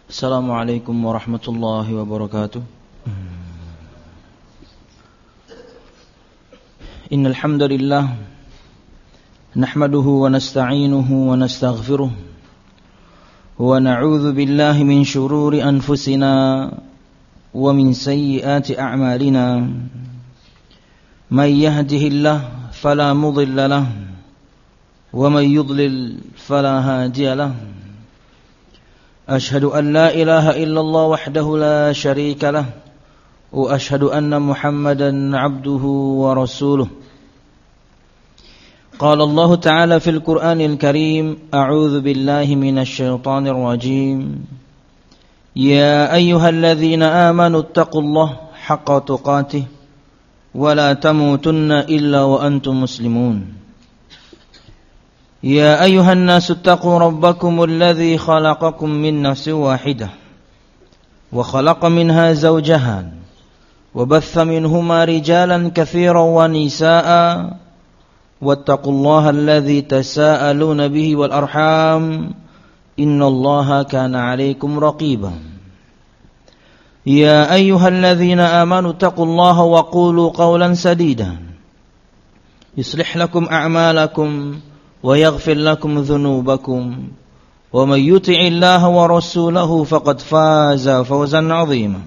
Assalamualaikum warahmatullahi wabarakatuh. Innal hamdalillah nahmaduhu wa nasta'inuhu wa nastaghfiruh wa na'udzu billahi min shururi anfusina wa min sayyiati a'malina. May yahdihillahu fala mudilla lahu wa may yudlil fala hadiya lahu. أشهد أن لا إله إلا الله وحده لا شريك له وأشهد أن محمدا عبده ورسوله. قال الله تعالى في القرآن الكريم أعوذ بالله من الشيطان الرجيم يا أيها الذين آمنوا اتقوا الله حق تقاته ولا تموتن إلا وأنتم مسلمون. يا أيها الناس اتقوا ربكم الذي خلقكم من نفس واحدة وخلق منها زوجها وبث منهما رجالا كثيرا ونساء واتقوا الله الذي تساءلون به والأرحام إن الله كان عليكم رقيبا. يا أيها الذين آمنوا اتقوا الله وقولوا قولا سديدا يصلح لكم أعمالكم ويغفر لكم ذنوبكم ومن يطع الله ورسوله فقد فاز فوزا عظيما.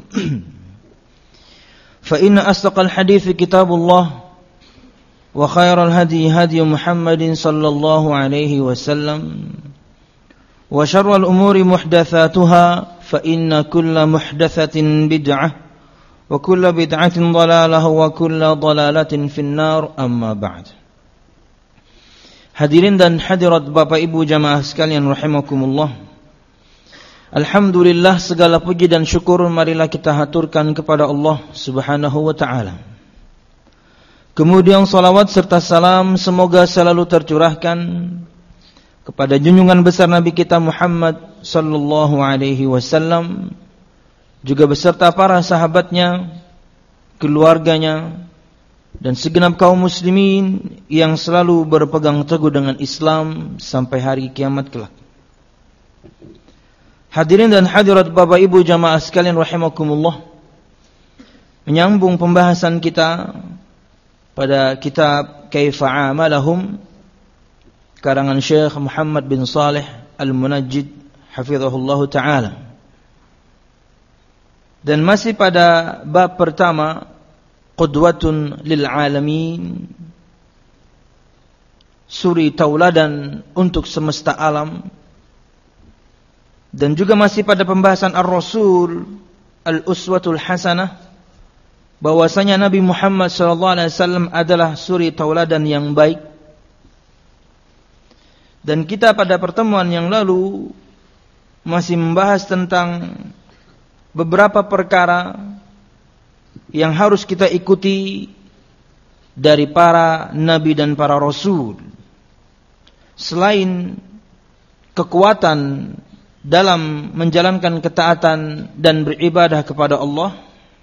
فإن أصدق الحديث كتاب الله وخير الهدي هدي محمد صلى الله عليه وسلم وشر الأمور محدثاتها فإن كل محدثة بدعة وكل بدعة ضلالة وكل ضلالة في النار. أما بعد. Hadirin dan hadirat Bapak Ibu jamaah sekalian rahimakumullah. Alhamdulillah, segala puji dan syukur marilah kita haturkan kepada Allah Subhanahu wa taala. Kemudian salawat serta salam semoga selalu tercurahkan kepada junjungan besar Nabi kita Muhammad sallallahu alaihi wasallam, juga beserta para sahabatnya, keluarganya, dan segenap kaum muslimin yang selalu berpegang teguh dengan Islam sampai hari kiamat kelak. Hadirin dan hadirat Bapak Ibu jamaah sekalian rahimakumullah, menyambung pembahasan kita pada kitab Kaifa Amalahum karangan Syekh Muhammad bin Saleh Al-Munajjid hafizahullah ta'ala. Dan masih pada bab pertama, Qudwatun lil alamin, suri tauladan untuk semesta alam. Dan juga masih pada pembahasan Ar-Rasul Al-Uswatul Hasanah, bahwasanya Nabi Muhammad SAW adalah suri tauladan yang baik. Dan kita pada pertemuan yang lalu masih membahas tentang beberapa perkara yang harus kita ikuti dari para nabi dan para rasul. Selain kekuatan dalam menjalankan ketaatan dan beribadah kepada Allah,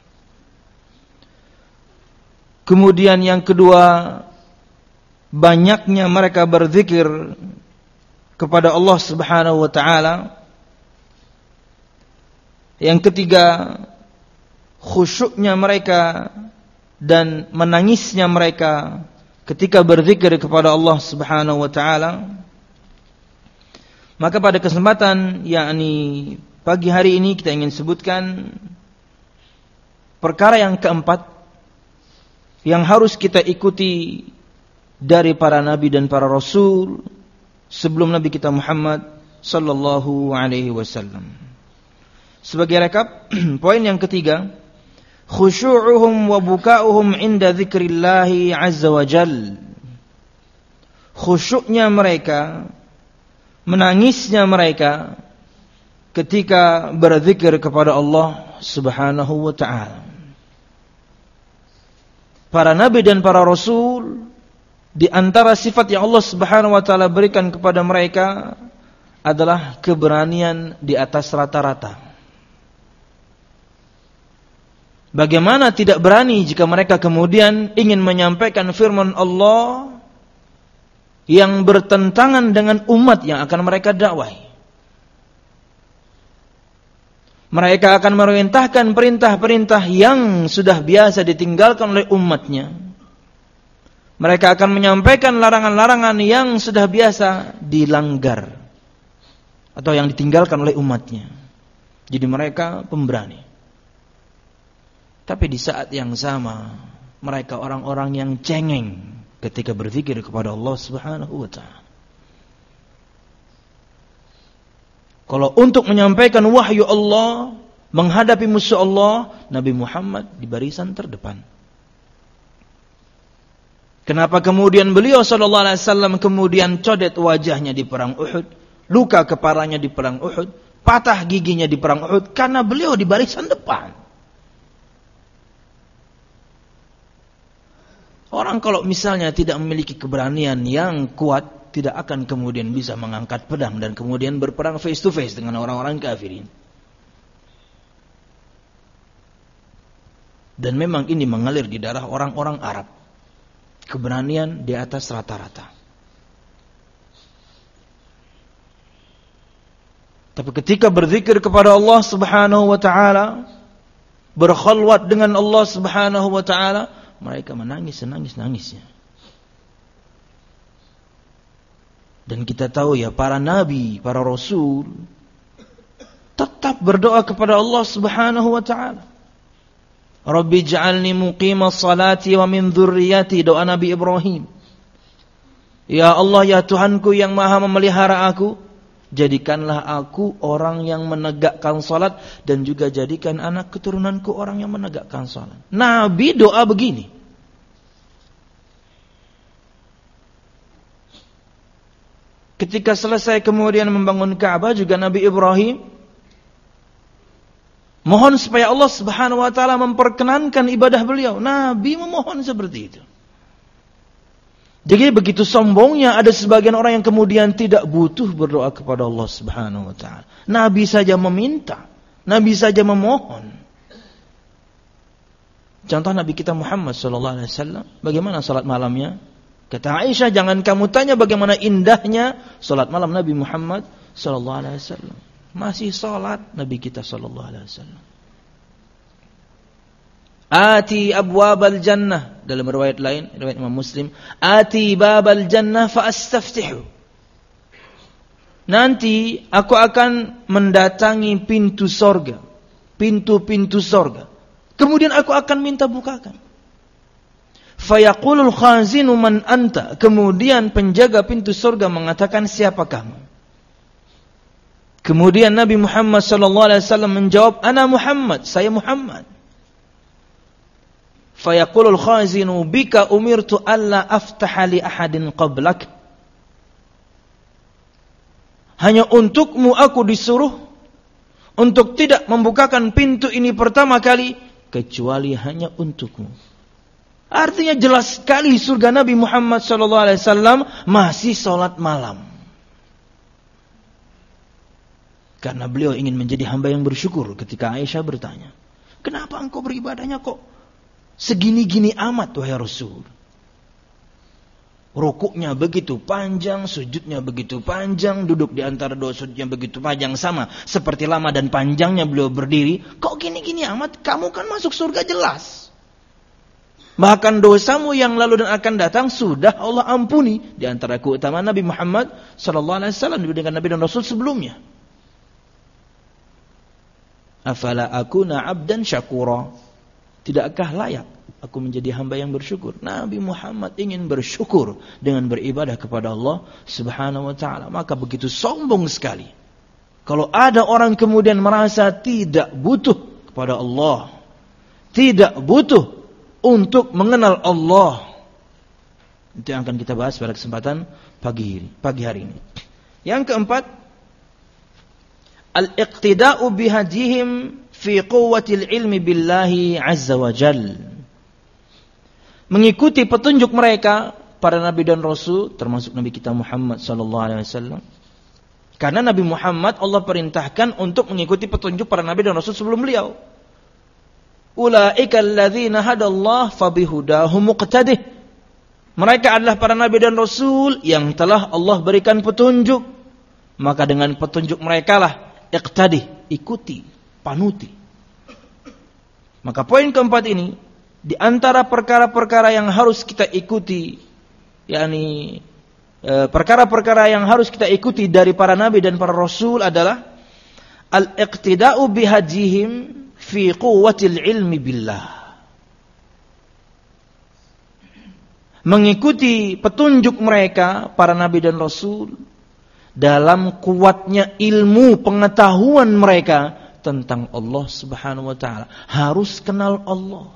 kemudian yang kedua, banyaknya mereka berzikir kepada Allah Subhanahu wa taala. Yang ketiga, khusyuknya mereka dan menangisnya mereka ketika berzikir kepada Allah Subhanahu wa taala. Maka pada kesempatan yakni pagi hari ini kita ingin sebutkan perkara yang keempat yang harus kita ikuti dari para nabi dan para rasul sebelum Nabi kita Muhammad sallallahu alaihi wasallam. Sebagai rekap, poin yang ketiga, khusyu'uhum wa buka'uhum inda dzikrillahi azza wa jal. Khusyuknya mereka, menangisnya mereka ketika berzikir kepada Allah Subhanahu wa ta'ala. Para nabi dan para rasul, di antara sifat yang Allah Subhanahu wa ta'ala berikan kepada mereka adalah keberanian di atas rata-rata. Bagaimana tidak berani jika mereka kemudian ingin menyampaikan firman Allah yang bertentangan dengan umat yang akan mereka dakwai. Mereka akan memerintahkan perintah-perintah yang sudah biasa ditinggalkan oleh umatnya. Mereka akan menyampaikan larangan-larangan yang sudah biasa dilanggar atau yang ditinggalkan oleh umatnya. Jadi mereka pemberani. Tapi di saat yang sama, mereka orang-orang yang cengeng ketika berzikir kepada Allah Subhanahu wa taala. Kalau untuk menyampaikan wahyu Allah, menghadapi musuh Allah, Nabi Muhammad di barisan terdepan. Kenapa kemudian beliau sallallahu alaihi wasallam kemudian codet wajahnya di perang Uhud, luka kepalanya di perang Uhud, patah giginya di perang Uhud? Karena beliau di barisan depan. Orang kalau misalnya tidak memiliki keberanian yang kuat, tidak akan kemudian bisa mengangkat pedang dan kemudian berperang face to face dengan orang-orang kafirin. Dan memang ini mengalir di darah orang-orang Arab. Keberanian di atas rata-rata. Tapi ketika berzikir kepada Allah Subhanahu wa taala, berkhalwat dengan Allah Subhanahu wa taala, mereka menangis senangis-nangisnya. Dan kita tahu ya, para nabi, para rasul tetap berdoa kepada Allah Subhanahu wa taala. Rabbi ij'alni muqimas salati wa min dzurriyyati, doa Nabi Ibrahim. Ya Allah, ya Tuhanku yang Maha memelihara aku, jadikanlah aku orang yang menegakkan salat dan juga jadikan anak keturunanku orang yang menegakkan salat. Nabi doa begini. Ketika selesai kemudian membangun Ka'bah juga Nabi Ibrahim mohon supaya Allah Subhanahu wa taala memperkenankan ibadah beliau. Nabi memohon seperti itu. Jadi begitu sombongnya ada sebagian orang yang kemudian tidak butuh berdoa kepada Allah Subhanahu wa taala. Nabi saja meminta, Nabi saja memohon. Contoh Nabi kita Muhammad sallallahu alaihi wasallam, bagaimana salat malamnya? Kata Aisyah, jangan kamu tanya bagaimana indahnya salat malam Nabi Muhammad sallallahu alaihi wasallam. Masih salat Nabi kita sallallahu alaihi wasallam. Ati abwabal jannah, dalam riwayat lain, riwayat Imam Muslim, ati babal jannah fa astaftihu. Nanti aku akan mendatangi pintu sorga, pintu-pintu sorga. Kemudian aku akan minta bukakan. Fayaqulul khazinu man anta. Kemudian penjaga pintu surga mengatakan, siapa kamu? Kemudian Nabi Muhammad sallallahu alaihi wasallam menjawab, ana Muhammad, saya Muhammad. Fayaqulul khazinu bika umirtu alla aftaha li ahadin qablak. Hanya untukmu aku disuruh untuk tidak membukakan pintu ini pertama kali kecuali hanya untukmu. Artinya jelas sekali surga Nabi Muhammad SAW masih salat malam. Karena beliau ingin menjadi hamba yang bersyukur. Ketika Aisyah bertanya, kenapa engkau beribadahnya kok segini-gini amat wahai Rasul? Rukuknya begitu panjang, sujudnya begitu panjang, duduk di antara dua sujudnya begitu panjang, sama seperti lama dan panjangnya beliau berdiri. Kok gini-gini amat? Kamu kan masuk surga jelas. Bahkan dosamu yang lalu dan akan datang sudah Allah ampuni. Di antara keutamaan Nabi Muhammad SAW dibandingkan Nabi dan Rasul sebelumnya. Afala akuna abdan syakura. Tidakkah layak aku menjadi hamba yang bersyukur? Nabi Muhammad ingin bersyukur dengan beribadah kepada Allah Subhanahu wa ta'ala. Maka begitu sombong sekali kalau ada orang kemudian merasa tidak butuh kepada Allah, tidak butuh untuk mengenal Allah. Itu yang akan kita bahas pada kesempatan pagi hari ini. Yang keempat, al-iqtida'u bihadihim fi quwwatil ilmi billahi azza wa jal. Mengikuti petunjuk mereka, para nabi dan rasul, termasuk Nabi kita Muhammad sallallahu alaihi wasallam. Karena Nabi Muhammad Allah perintahkan untuk mengikuti petunjuk para nabi dan rasul sebelum beliau. Ulaika alladzina hadallahu fabihudahu muqtadih. Mereka adalah para nabi dan rasul yang telah Allah berikan petunjuk. Maka dengan petunjuk mereka lah iqtadih, ikuti, panuti. Maka poin keempat ini, di antara perkara-perkara yang harus kita ikuti, yakni perkara-perkara yang harus kita ikuti dari para nabi dan para rasul adalah al-iqtida'u bihadihim fi quwwatil ilmi billah. Mengikuti petunjuk mereka, para nabi dan rasul, dalam kuatnya ilmu pengetahuan mereka tentang Allah Subhanahu wa taala. Harus kenal Allah.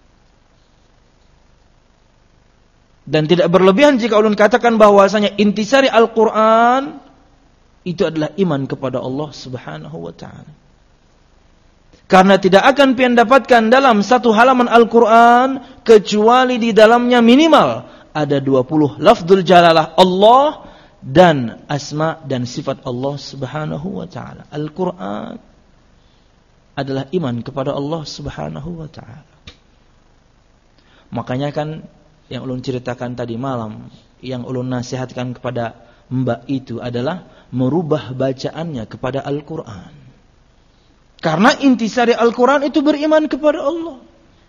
Dan tidak berlebihan jika ulun katakan bahwasanya intisari Al-Qur'an itu adalah iman kepada Allah Subhanahu wa taala. Karena tidak akan pian dapatkan dalam satu halaman Al-Qur'an kecuali di dalamnya minimal ada 20 lafdzul jalalah Allah dan asma dan sifat Allah Subhanahu wa taala. Al-Qur'an adalah iman kepada Allah Subhanahu wa taala. Makanya kan yang ulun ceritakan tadi malam, yang ulun nasihatkan kepada mbak itu adalah merubah bacaannya kepada Al-Qur'an. Karena intisari Al-Qur'an itu beriman kepada Allah.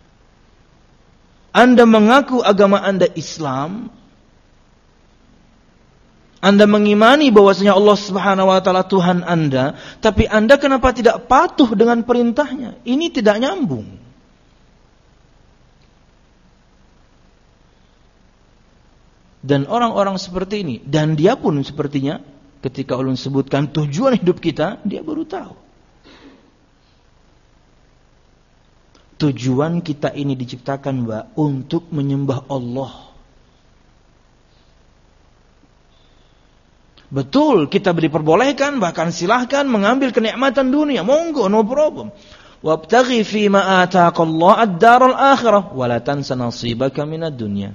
Anda mengaku agama Anda Islam, Anda mengimani bahwasanya Allah Subhanahu wa taala Tuhan Anda, tapi Anda kenapa tidak patuh dengan perintahnya? Ini tidak nyambung. Dan orang-orang seperti ini, dan dia pun sepertinya ketika ulun sebutkan tujuan hidup kita, dia baru tahu. Tujuan kita ini diciptakan, Mbak, untuk menyembah Allah. Betul, kita diperbolehkan, bahkan silahkan mengambil kenikmatan dunia. Monggo, no problem. Wabtaghi fima ataqallahu ad-daral akhirah wa la tansa nasibaka minad dunya.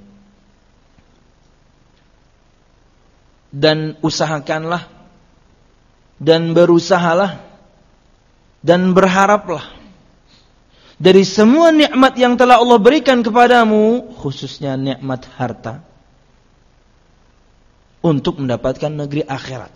Dan usahakanlah dan berusahalah dan berharaplah dari semua nikmat yang telah Allah berikan kepadamu, khususnya nikmat harta, untuk mendapatkan negeri akhirat.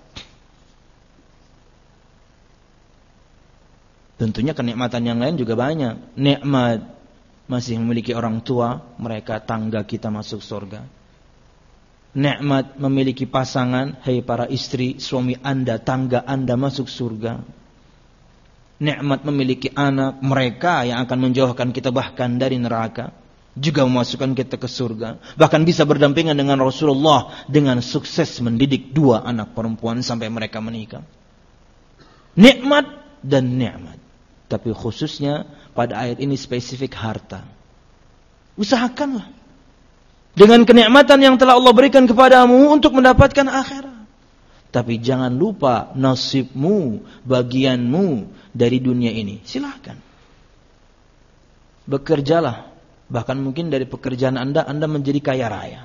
Tentunya kenikmatan yang lain juga banyak. Nikmat masih memiliki orang tua, mereka tangga kita masuk surga. Nikmat memiliki pasangan, hai para istri, suami Anda, tangga Anda masuk surga. Nikmat memiliki anak, mereka yang akan menjauhkan kita bahkan dari neraka, juga memasukkan kita ke surga. Bahkan bisa berdampingan dengan Rasulullah dengan sukses mendidik 2 anak perempuan sampai mereka menikah. Nikmat dan nikmat. Tapi khususnya pada ayat ini spesifik harta. Usahakanlah dengan kenikmatan yang telah Allah berikan kepadamu untuk mendapatkan akhirat. Tapi jangan lupa nasibmu, bagianmu dari dunia ini. Silahkan. Bekerjalah. Bahkan mungkin dari pekerjaan Anda menjadi kaya raya.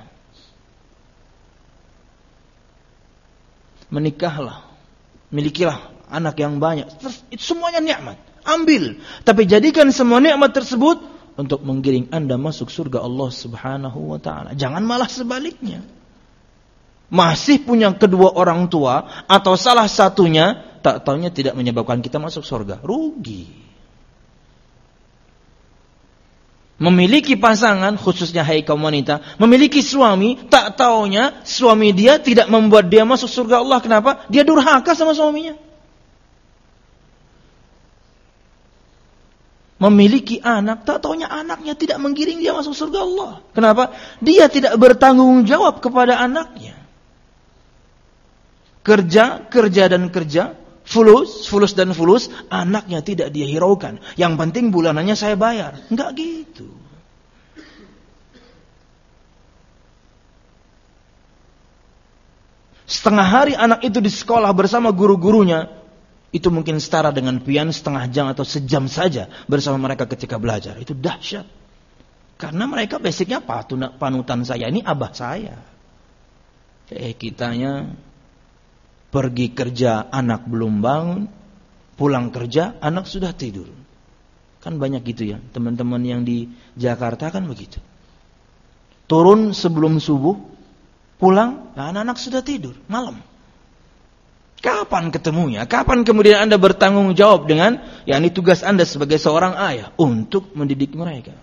Menikahlah. Milikilah anak yang banyak. Itu semuanya nikmat. Ambil. Tapi jadikan semua nikmat tersebut untuk menggiring Anda masuk surga Allah Subhanahu wa ta'ala. Jangan malah sebaliknya. Masih punya kedua orang tua atau salah satunya, tak taunya tidak menyebabkan kita masuk surga. Rugi. Memiliki pasangan, khususnya hai kaum wanita, memiliki suami, tak taunya suami dia tidak membuat dia masuk surga Allah. Kenapa? Dia durhaka sama suaminya. Memiliki anak, tak taunya anaknya tidak menggiring dia masuk surga Allah. Kenapa? Dia tidak bertanggung jawab kepada anaknya. Kerja dan kerja, fulus dan fulus, anaknya tidak dia hiraukan. Yang penting bulanannya saya bayar. Enggak gitu. Setengah hari anak itu di sekolah bersama guru-gurunya, itu mungkin setara dengan pian setengah jam atau sejam saja bersama mereka ketika belajar. Itu dahsyat. Karena mereka basicnya panutan saya, ini abah saya. Kitanya pergi kerja, anak belum bangun. Pulang kerja, anak sudah tidur. Kan banyak gitu ya. Teman-teman yang di Jakarta kan begitu. Turun sebelum subuh, pulang, nah anak-anak sudah tidur, malam. Kapan ketemunya? Kapan kemudian Anda bertanggung jawab dengan yakni tugas Anda sebagai seorang ayah untuk mendidik mereka.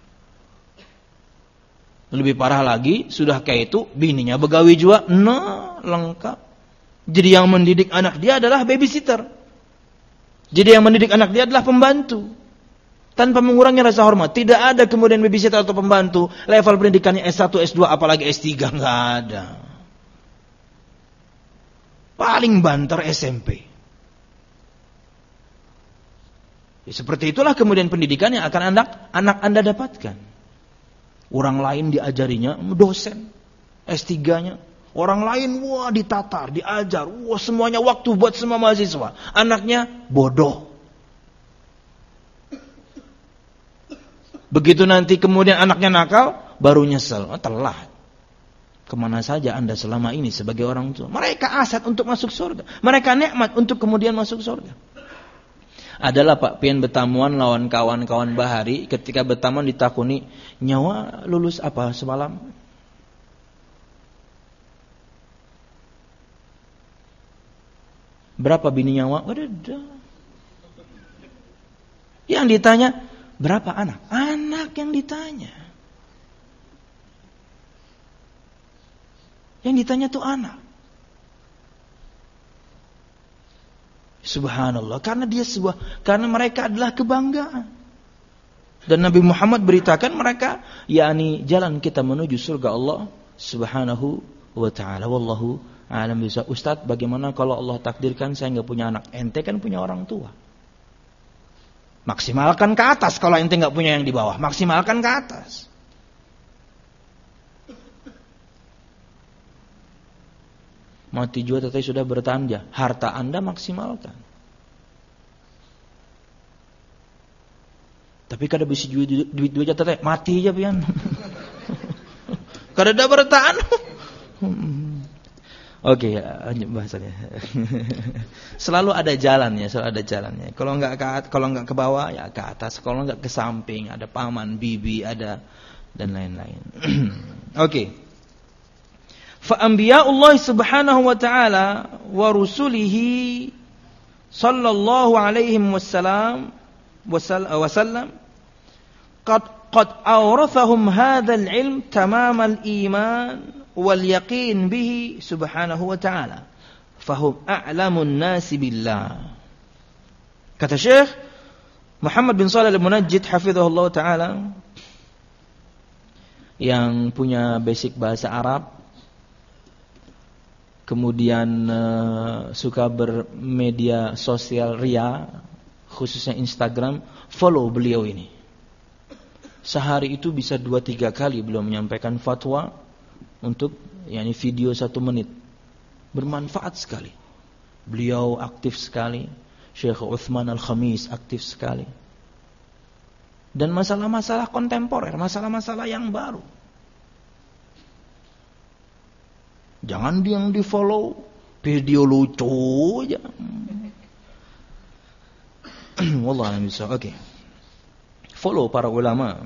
Lebih parah lagi, sudah kayak itu bininya begawi juga, nah lengkap. Jadi yang mendidik anak dia adalah babysitter. Jadi yang mendidik anak dia adalah pembantu. Tanpa mengurangi rasa hormat. Tidak ada kemudian babysitter atau pembantu level pendidikannya S1, S2, apalagi S3, enggak ada. Paling banter SMP. Ya, seperti itulah kemudian pendidikan yang akan anak Anda dapatkan. Orang lain diajarinya dosen S3-nya. Orang lain ditatar, diajar, semuanya waktu buat semua mahasiswa. Anaknya bodoh. Begitu nanti kemudian anaknya nakal, baru nyesel. Telat. Kemana saja Anda selama ini sebagai orang tua? Mereka aset untuk masuk surga. Mereka nikmat untuk kemudian masuk surga. Adalah Pak pian betamuan lawan kawan-kawan bahari. Ketika betamuan ditakuni, nyawa lulus apa semalam? Berapa bini nyawa? Udah. Yang ditanya, berapa anak? Anak yang ditanya. Yang ditanya tuh anak. Subhanallah, karena mereka adalah kebanggaan. Dan Nabi Muhammad beritakan mereka, yakni jalan kita menuju surga Allah Subhanahu wa taala. Wallahu a'lam bishawab. Ustaz, bagaimana kalau Allah takdirkan saya enggak punya anak? Ente kan punya orang tua. Maksimalkan ke atas kalau ente enggak punya yang di bawah. Maksimalkan ke atas. Mati juga teteh sudah bertanda. Harta Anda maksimalkan. Tapi kada bisa duit aja teteh. Mati aja pian. Kada ada bertahan. Oke, lanjut bahasannya. Selalu ada jalannya. Kalau enggak ke bawah ya ke atas. Kalau enggak ke samping, ada paman, bibi, ada dan lain-lain. Oke. فأنبياء الله سبحانه وتعالى ورسله صلى الله عليه وسلم قد أورثهم هذا العلم تمام الإيمان واليقين به سبحانه وتعالى فهم أعلم الناس بالله. Kata Syekh Muhammad bin Shalih Al-Munajjid hafizahullah ta'ala, yang punya basic bahasa Arab, kemudian suka bermedia sosial ria, khususnya Instagram, follow beliau ini. Sehari itu bisa 2-3 kali beliau menyampaikan fatwa untuk yakni video 1 menit. Bermanfaat sekali. Beliau aktif sekali. Syekh Uthman Al-Khamis aktif sekali. Dan masalah-masalah kontemporer, masalah-masalah yang baru. Jangan yang di follow video lucu aja. Wallah bisa. Oke. Follow para ulama.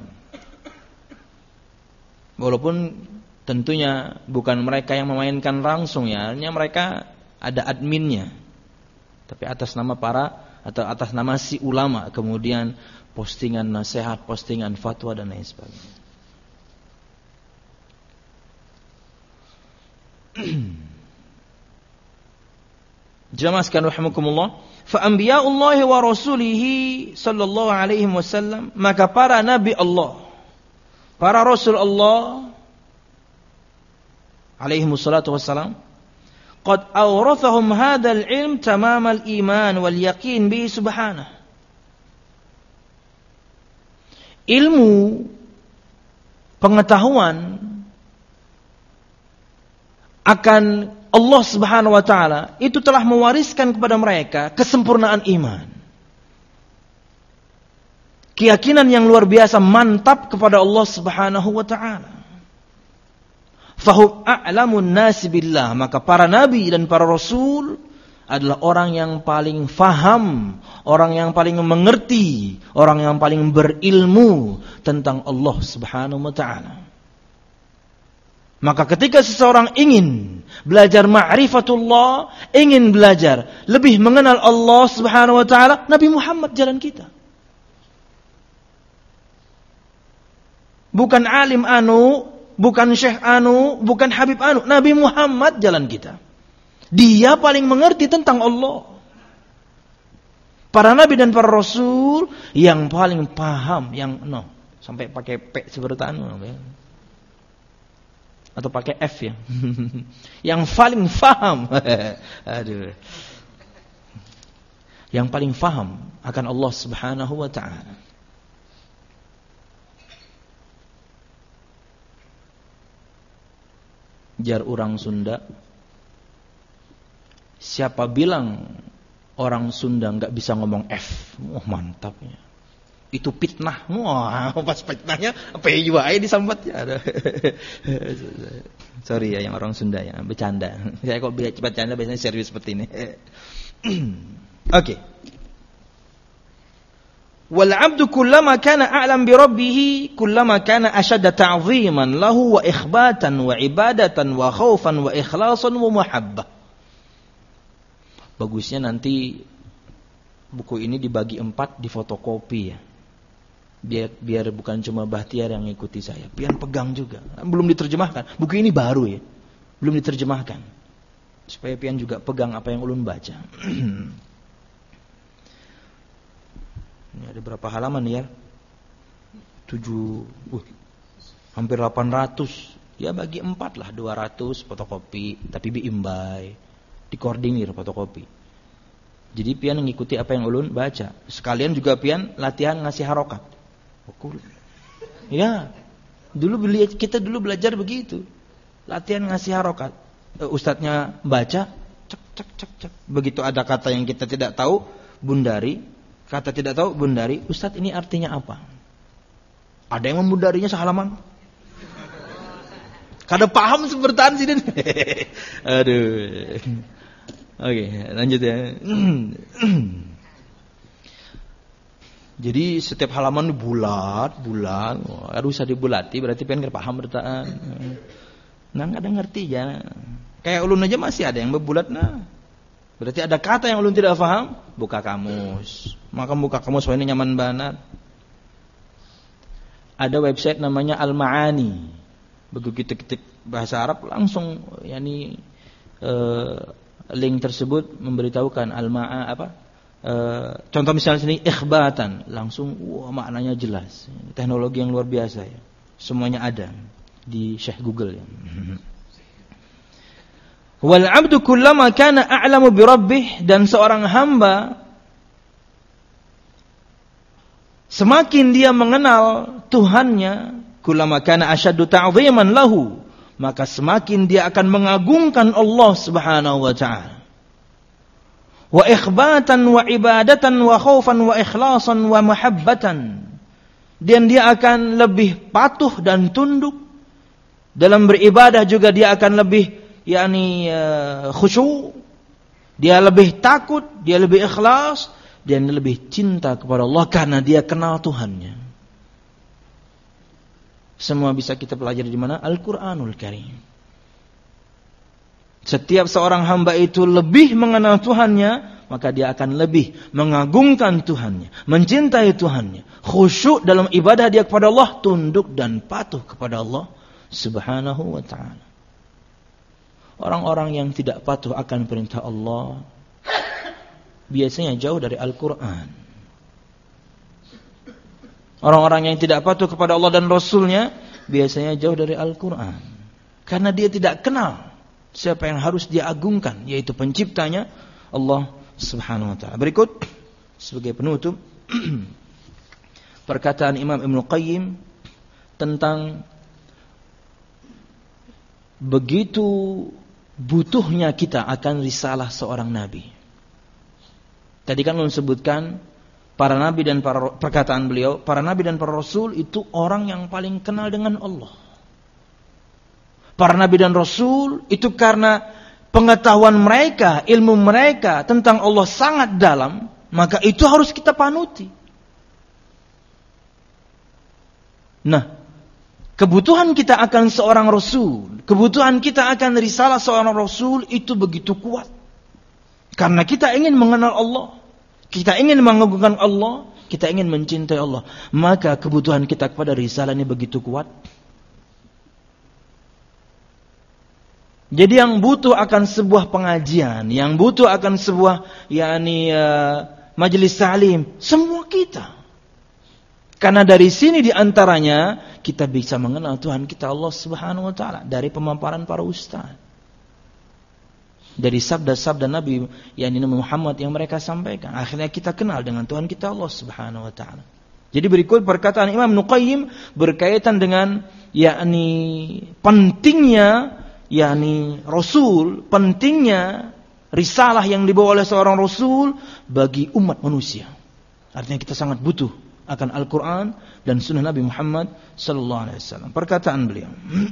Walaupun tentunya bukan mereka yang memainkan langsung ya, hanya mereka ada adminnya. Tapi atas nama atau atas nama si ulama kemudian postingan nasihat, postingan fatwa dan lain sebagainya. Jamaah sekalian rahimakumullah, fa anbiya'ullahi wa rasulihi sallallahu alaihi wasallam, maka para nabi Allah, para rasul Allah alaihi wassalatu wassalam, qad awrathahum hadzal ilm tamamal iman wal yaqin bi subhanahu. Ilmu pengetahuan akan Allah Subhanahu wa taala itu telah mewariskan kepada mereka kesempurnaan iman. Keyakinan yang luar biasa mantap kepada Allah Subhanahu wa taala. Fahum a'lamun nasi billah, maka para nabi dan para rasul adalah orang yang paling faham, orang yang paling mengerti, orang yang paling berilmu tentang Allah Subhanahu wa taala. Maka ketika seseorang ingin belajar ma'rifatullah, ingin belajar lebih mengenal Allah Subhanahu wa taala, Nabi Muhammad jalan kita. Bukan alim anu, bukan syekh anu, bukan habib anu, Nabi Muhammad jalan kita. Dia paling mengerti tentang Allah. Para nabi dan para rasul yang paling paham, yang sampai pakai P seperti anu ya. Atau pakai F ya. Yang paling faham. Aduh. Yang paling faham akan Allah Subhanahu wa taala. Jar orang Sunda, siapa bilang orang Sunda enggak bisa ngomong F? Wah, mantapnya. Itu fitnah. Wah, pas fitnahnya apa juga aja disambat ya. Sorry ya yang orang Sunda ya, bercanda. Saya kok bercanda biasanya serius seperti ini. Oke. Wal 'abdu kullama kana a'lam bi rabbih kullama kana ashadda ta'dhiman lahu wa ikhbatan wa ibadatan wa khaufan wa ikhlasan wa muhabbah. Bagusnya nanti buku ini dibagi 4 di fotokopi ya. Biar bukan cuma Bahtiar yang ngikuti saya, pian pegang juga. Belum diterjemahkan. Buku ini baru ya. Belum diterjemahkan. Supaya pian juga pegang apa yang ulun baca. Ini ada berapa halaman ya? 7 hampir 800. Ya bagi 4 lah, 200 fotokopi, tapi diimbai, dikoordinir fotokopi. Jadi pian mengikuti apa yang ulun baca. Sekalian juga pian latihan ngasih harokat. Ya, kita dulu belajar begitu. Latihan ngasih harokat. Ustadznya baca, cek. Begitu ada kata yang kita tidak tahu, bundari. Kata tidak tahu, bundari. Ustadz ini artinya apa? Ada yang membundarinya sehalaman. Kada paham sepertaan sih. Aduh. Oke, lanjut ya. Jadi setiap halaman bulat. Harus usah dibulati, berarti pengen paham bertaan. Nah, ada ngerti ya. Kayak ulun aja masih ada yang berbulat nah. Berarti ada kata yang ulun tidak paham, buka kamus. Maka buka kamus ini nyaman banget. Ada website namanya Al-Ma'ani. Begitu kita ketik bahasa Arab langsung link tersebut memberitahukan contoh misalnya sini ikhbatan, langsung maknanya jelas. Teknologi yang luar biasa ya. Semuanya ada di Syekh Google ya. Wal 'abdu kullama kana a'lamu bi rabbih, dan seorang hamba semakin dia mengenal Tuhannya, kullama kana asyaddu ta'dhiman lahu, maka semakin dia akan mengagungkan Allah Subhanahu wa taala. Wa ikhbatan wa ibadatan wa khaufan wa ikhlasan wa muhabbatan, dan dia akan lebih patuh dan tunduk dalam beribadah, juga dia akan lebih khusyuk, dia lebih takut, dia lebih ikhlas, dan dia lebih cinta kepada Allah karena dia kenal Tuhannya. Semua bisa kita pelajari di mana? Al-Qur'anul Karim. Setiap seorang hamba itu lebih mengenal Tuhannya, maka dia akan lebih mengagungkan Tuhannya, mencintai Tuhannya, khusyuk dalam ibadah dia kepada Allah, tunduk dan patuh kepada Allah Subhanahu wa ta'ala. Orang-orang yang tidak patuh akan perintah Allah biasanya jauh dari Al-Quran. Orang-orang yang tidak patuh kepada Allah dan Rasulnya biasanya jauh dari Al-Quran. Karena dia tidak kenal siapa yang harus dia agungkan, yaitu penciptanya Allah Subhanahu wa ta'ala. Berikut sebagai penutup perkataan Imam Ibnu Qayyim tentang begitu butuhnya kita akan risalah seorang nabi. Tadi kan belum sebutkan para nabi dan perkataan beliau, para nabi dan para rasul itu orang yang paling kenal dengan Allah. Para nabi dan rasul itu karena pengetahuan mereka, ilmu mereka tentang Allah sangat dalam, maka itu harus kita panuti. Nah, Kebutuhan kita akan seorang Rasul, kebutuhan kita akan risalah seorang Rasul itu begitu kuat. Karena kita ingin mengenal Allah, kita ingin mengagungkan Allah, kita ingin mencintai Allah. Maka kebutuhan kita kepada risalah ini begitu kuat. Jadi yang butuh akan sebuah pengajian, yang butuh akan sebuah majelis ta'lim, semua kita. Karena dari sini diantaranya kita bisa mengenal Tuhan kita Allah Subhanahu wa Ta'ala dari pemaparan para ustaz, dari sabda-sabda Nabi Muhammad yang mereka sampaikan. Akhirnya kita kenal dengan Tuhan kita Allah Subhanahu wa Ta'ala. Jadi berikut perkataan Imam Nuqayyim berkaitan dengan pentingnya Rasul, pentingnya risalah yang dibawa oleh seorang Rasul bagi umat manusia. Artinya kita sangat butuh akan Al-Quran dan Sunnah Nabi Muhammad sallallahu alaihi wasallam. Perkataan beliau.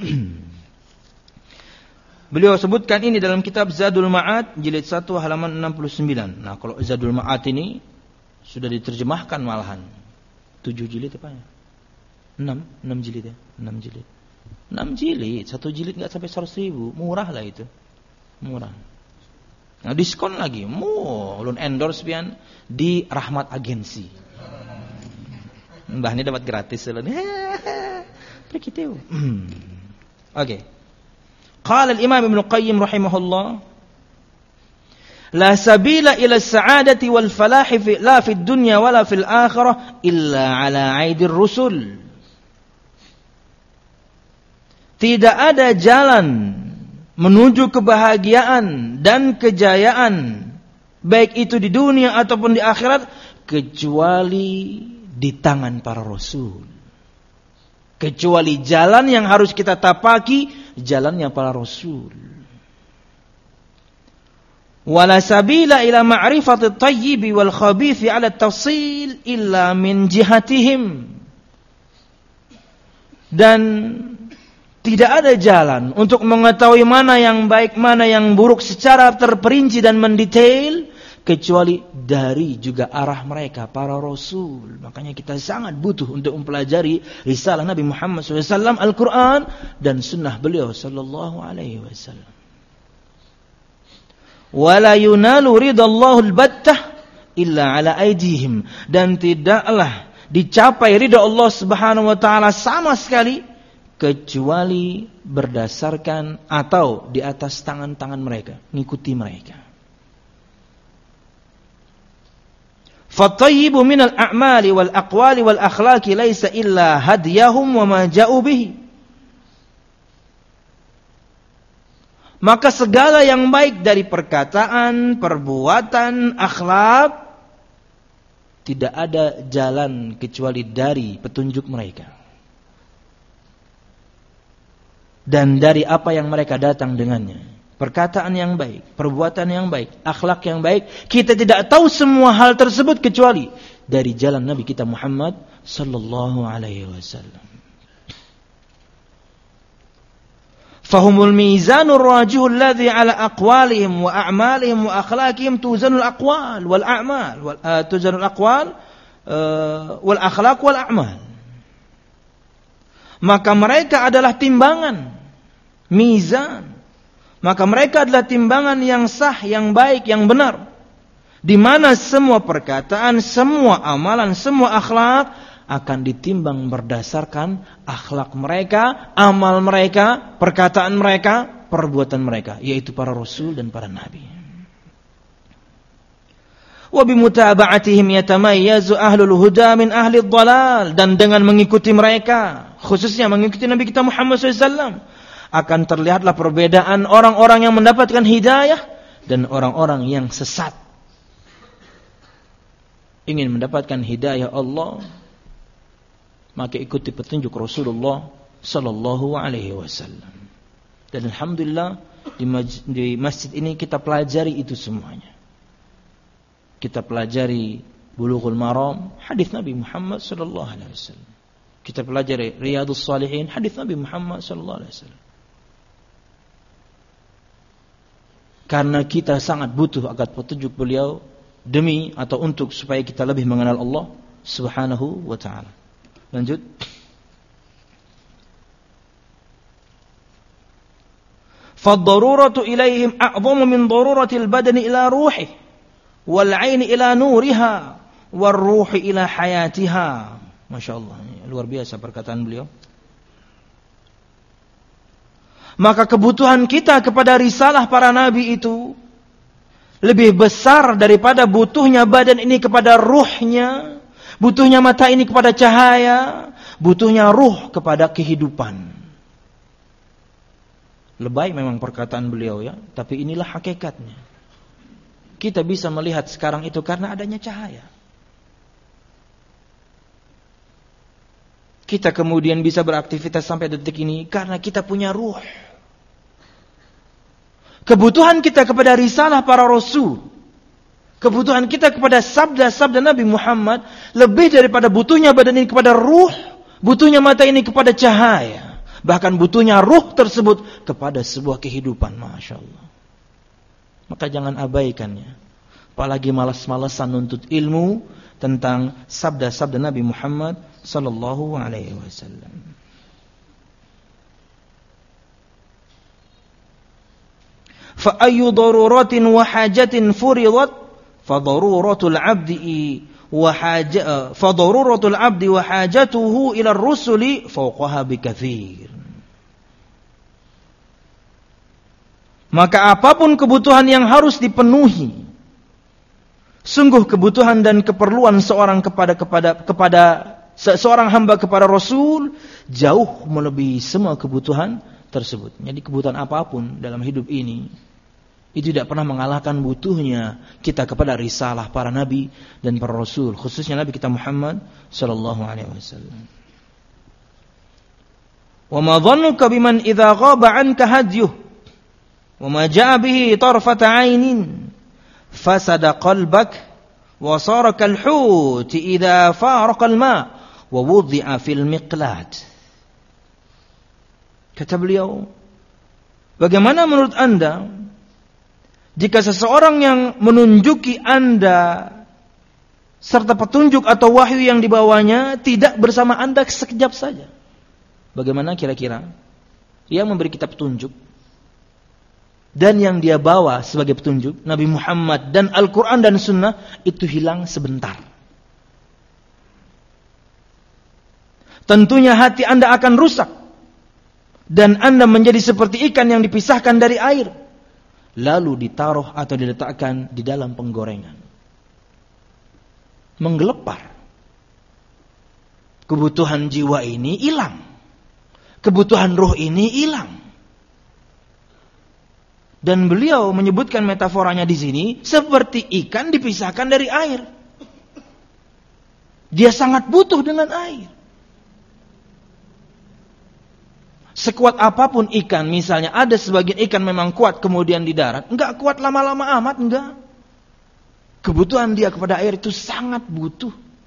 Beliau sebutkan ini dalam kitab Zadul Ma'ad jilid 1 halaman 69. Nah, kalau Zadul Ma'ad ini sudah diterjemahkan malahan 7 jilid apa ya? 6 jilid ya? 6 jilid. 6 jilid, 1 jilid enggak sampai 100.000. Murah lah itu. Murah. Nah, diskon lagi. Ulun endorse pian di Rahmat Agensi. Mbah ini dapat gratis ulun. Begitu. Oke. Qala al-Imam Ibnu Qayyim rahimahullah, la sabila ila as-sa'adati wal falahi la fid dunya wala fil akhirah illa ala aidir rusul. Tidak ada jalan menuju kebahagiaan dan kejayaan baik itu di dunia ataupun di akhirat kecuali di tangan para rasul. Kecuali jalan yang harus kita tapaki jalannya para rasul. Wala sabila ila ma'rifati at-tayyibi wal khabithi 'ala at-tafsil illa min jihatihim. Dan tidak ada jalan untuk mengetahui mana yang baik, mana yang buruk secara terperinci dan mendetail kecuali dari juga arah mereka, para rasul. Makanya kita sangat butuh untuk mempelajari risalah Nabi Muhammad SAW, Al-Quran dan sunnah beliau sallallahu alaihi wasallam. Wala yunalu ridallahu al-battah illa ala aydihim. Dan tidaklah dicapai ridha Allah Subhanahu wa taala sama sekali kecuali berdasarkan atau di atas tangan-tangan mereka, ngikuti mereka. Fatayyibu minal a'mali wal aqwali wal akhlaqi laysa illa hadiyahum wa ma ja'u bihi. Maka segala yang baik dari perkataan, perbuatan, akhlak, tidak ada jalan kecuali dari petunjuk mereka. Dan dari apa yang mereka datang dengannya. Perkataan yang baik, perbuatan yang baik, akhlak yang baik. Kita tidak tahu semua hal tersebut kecuali dari jalan Nabi kita Muhammad sallallahu alaihi wasallam. Fahumul mizanur rajih alladhi ala aqwalihim wa a'malihim wa akhlaqihim tuzanul aqwal wal a'mal tuzanul aqwal wal akhlaq wal a'mal. Maka mereka adalah timbangan, mizan. Maka mereka adalah timbangan yang sah, yang baik, yang benar. Di mana semua perkataan, semua amalan, semua akhlak akan ditimbang berdasarkan akhlak mereka, amal mereka, perkataan mereka, perbuatan mereka, yaitu para rasul dan para nabi. Wa bimutaba'atihim yatamayyazu ahlul huda min ahli dhalal. Dan dengan mengikuti mereka, khususnya mengikuti Nabi kita Muhammad SAW, akan terlihatlah perbedaan orang-orang yang mendapatkan hidayah dan orang-orang yang sesat. Ingin mendapatkan hidayah Allah, maka ikuti petunjuk Rasulullah sallallahu alaihi wasallam. Dan alhamdulillah di masjid ini kita pelajari itu semuanya. Kita pelajari Bulughul Maram, hadis Nabi Muhammad sallallahu alaihi wasallam. Kita pelajari Riyadhus Shalihin, hadis Nabi Muhammad sallallahu alaihi wasallam. Karena kita sangat butuh akan petunjuk beliau demi atau untuk supaya kita lebih mengenal Allah Subhanahu wa ta'ala. Lanjut. Fad-daruratu ilaihim a'zamu min daruratil badani ila ruhi wal 'aini ila nuriha war ruhi ila hayatiha. Masyaallah, luar biasa perkataan beliau. Maka kebutuhan kita kepada risalah para nabi itu lebih besar daripada butuhnya badan ini kepada ruhnya, butuhnya mata ini kepada cahaya, butuhnya ruh kepada kehidupan. Lebay memang perkataan beliau ya, tapi inilah hakikatnya. Kita bisa melihat sekarang itu karena adanya cahaya. Kita kemudian bisa beraktivitas sampai detik ini karena kita punya ruh. Kebutuhan kita kepada risalah para rasul, kebutuhan kita kepada sabda-sabda Nabi Muhammad lebih daripada butuhnya badan ini kepada ruh, butuhnya mata ini kepada cahaya, bahkan butuhnya ruh tersebut kepada sebuah kehidupan. Masya Allah. Maka jangan abaikannya. Apalagi malas-malasan nuntut ilmu tentang sabda-sabda Nabi Muhammad sallallahu alaihi wasallam. Fa ayyu daruratin wa hajatin furidat fa daruratul 'abdi wa hajatuhu ila ar-rusuli fawqaha bikatsir. Maka apapun kebutuhan yang harus dipenuhi, sungguh kebutuhan dan keperluan seorang seorang hamba kepada Rasul jauh melebihi semua kebutuhan tersebut. Jadi kebutuhan apapun dalam hidup ini itu tidak pernah mengalahkan butuhnya kita kepada risalah para nabi dan para rasul, khususnya Nabi kita Muhammad sallallahu alaihi wasallam. Wa ma dhannuka biman idza ghaba 'anka hadyuh wa ma jaa bihi tarfata 'ainin fasada qalbak wa sara kal hut idza faraqa al-ma wa wudi'a fil miqlad. Kata beliau, bagaimana menurut Anda jika seseorang yang menunjuki Anda serta petunjuk atau wahyu yang dibawanya tidak bersama Anda sekejap saja? Bagaimana kira-kira yang memberi kita petunjuk dan yang dia bawa sebagai petunjuk Nabi Muhammad dan Al-Quran dan Sunnah itu hilang sebentar? Tentunya hati Anda akan rusak dan Anda menjadi seperti ikan yang dipisahkan dari air, lalu ditaruh atau diletakkan di dalam penggorengan, menggelepar. Kebutuhan jiwa ini hilang, kebutuhan roh ini hilang. Dan beliau menyebutkan metaforanya di sini seperti ikan dipisahkan dari air. Dia sangat butuh dengan air. Sekuat apapun ikan, misalnya ada sebagian ikan memang kuat kemudian di darat, enggak kuat lama-lama amat, enggak. Kebutuhan dia kepada air itu sangat butuh.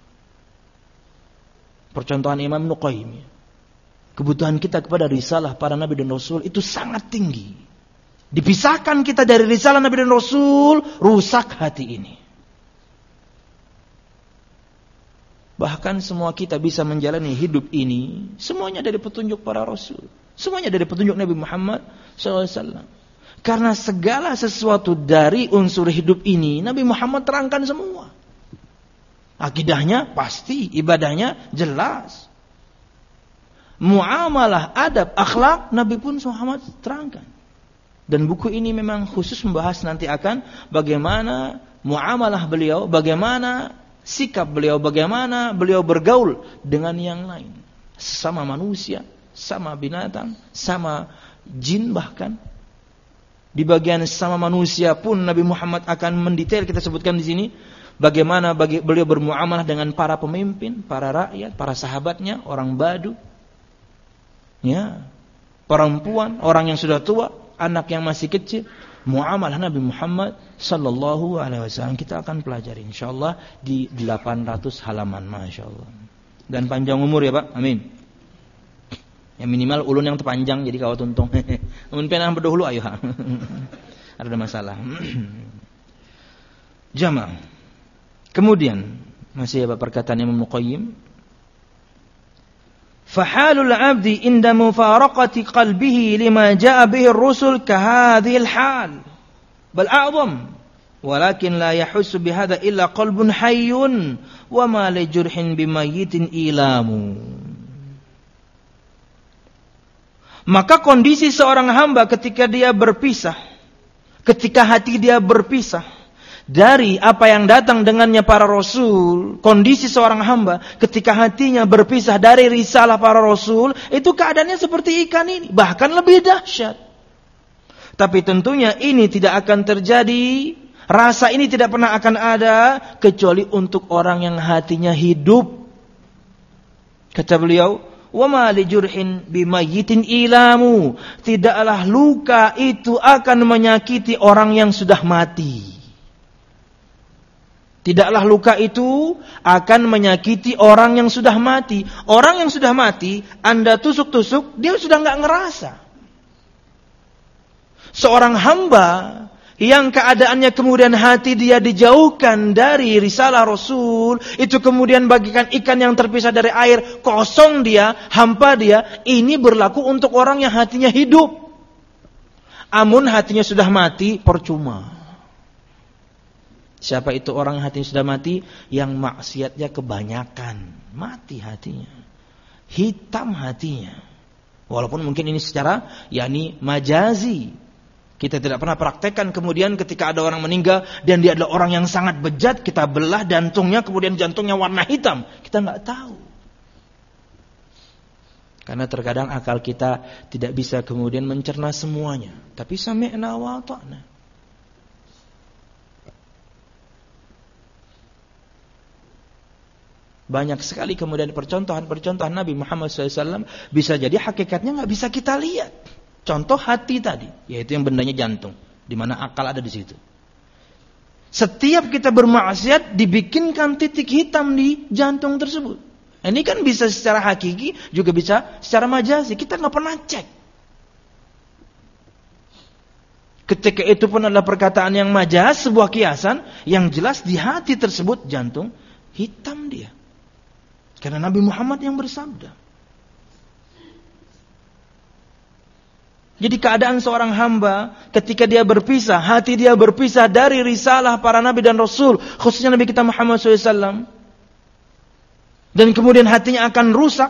Percontohan Imam Ibnu Qayyim. Kebutuhan kita kepada risalah para nabi dan rasul itu sangat tinggi. Dipisahkan kita dari risalah nabi dan rasul, rusak hati ini. Bahkan semua kita bisa menjalani hidup ini semuanya dari petunjuk para rasul, semuanya dari petunjuk Nabi Muhammad SAW. Karena segala sesuatu dari unsur hidup ini Nabi Muhammad terangkan semua. Akidahnya pasti, ibadahnya jelas, muamalah, adab, akhlak Nabi pun Muhammad terangkan. Dan buku ini memang khusus membahas nanti akan bagaimana muamalah beliau, bagaimana sikap beliau, bagaimana beliau bergaul dengan yang lain, sama manusia, sama binatang, sama jin. Bahkan di bagian sama manusia pun Nabi Muhammad akan mendetail, kita sebutkan di sini, bagaimana beliau bermuamalah dengan para pemimpin, para rakyat, para sahabatnya, orang Badu, ya, perempuan, orang yang sudah tua, anak yang masih kecil. Muamalah Nabi Muhammad sallallahu alaihi wasallam kita akan pelajari insyaallah di 800 halaman, masyaallah. Dan panjang umur ya Pak, amin. Ya minimal ulun yang terpanjang jadi kawat untung. Mun penah berdahulu ayo. Ada masalah. Jamaah. Kemudian masih apa perkataan Imam Ibnu Qayyim? Fahalul 'abdi inda mufaraqati qalbihi lima jaa'a bihi ar-rusul ka hadhil hal bal a'zam walakin la yahussu bihadza illa qalbun hayyun wa ma li jurhin bimayyitin ilamu. Maka kondisi seorang hamba ketika dia berpisah, ketika hati dia berpisah dari apa yang datang dengannya para rasul, kondisi seorang hamba ketika hatinya berpisah dari risalah para rasul, itu keadaannya seperti ikan ini, bahkan lebih dahsyat. Tapi tentunya ini tidak akan terjadi, rasa ini tidak pernah akan ada kecuali untuk orang yang hatinya hidup. Kata beliau, wa ma li jurhin bimayyitin ilamu, tidaklah luka itu akan menyakiti orang yang sudah mati. Tidaklah luka itu akan menyakiti orang yang sudah mati. Orang yang sudah mati, Anda tusuk-tusuk, dia sudah enggak ngerasa. Seorang hamba yang keadaannya kemudian hati dia dijauhkan dari risalah Rasul, itu kemudian bagikan ikan yang terpisah dari air, kosong dia, hampa dia, ini berlaku untuk orang yang hatinya hidup. Amun hatinya sudah mati, percuma. Siapa itu orang yang hatinya sudah mati? Yang maksiatnya kebanyakan. Mati hatinya. Hitam hatinya. Walaupun mungkin ini secara majazi. Kita tidak pernah praktekkan kemudian ketika ada orang meninggal dan dia adalah orang yang sangat bejat, kita belah jantungnya, kemudian jantungnya warna hitam. Kita nggak tahu. Karena terkadang akal kita tidak bisa kemudian mencerna semuanya. Tapi sami'na wa ata'na. Banyak sekali kemudian percontohan Nabi Muhammad SAW, bisa jadi hakikatnya nggak bisa kita lihat. Contoh hati tadi, yaitu yang bendanya jantung, di mana akal ada di situ. Setiap kita bermaksiat dibikinkan titik hitam di jantung tersebut. Ini kan bisa secara hakiki, juga bisa secara majazi. Kita nggak pernah cek. Ketika itu pun adalah perkataan yang majaz, sebuah kiasan yang jelas di hati tersebut jantung hitam dia. Karena Nabi Muhammad yang bersabda. Jadi keadaan seorang hamba ketika dia berpisah, hati dia berpisah dari risalah para nabi dan rasul, khususnya Nabi kita Muhammad SAW, dan kemudian hatinya akan rusak.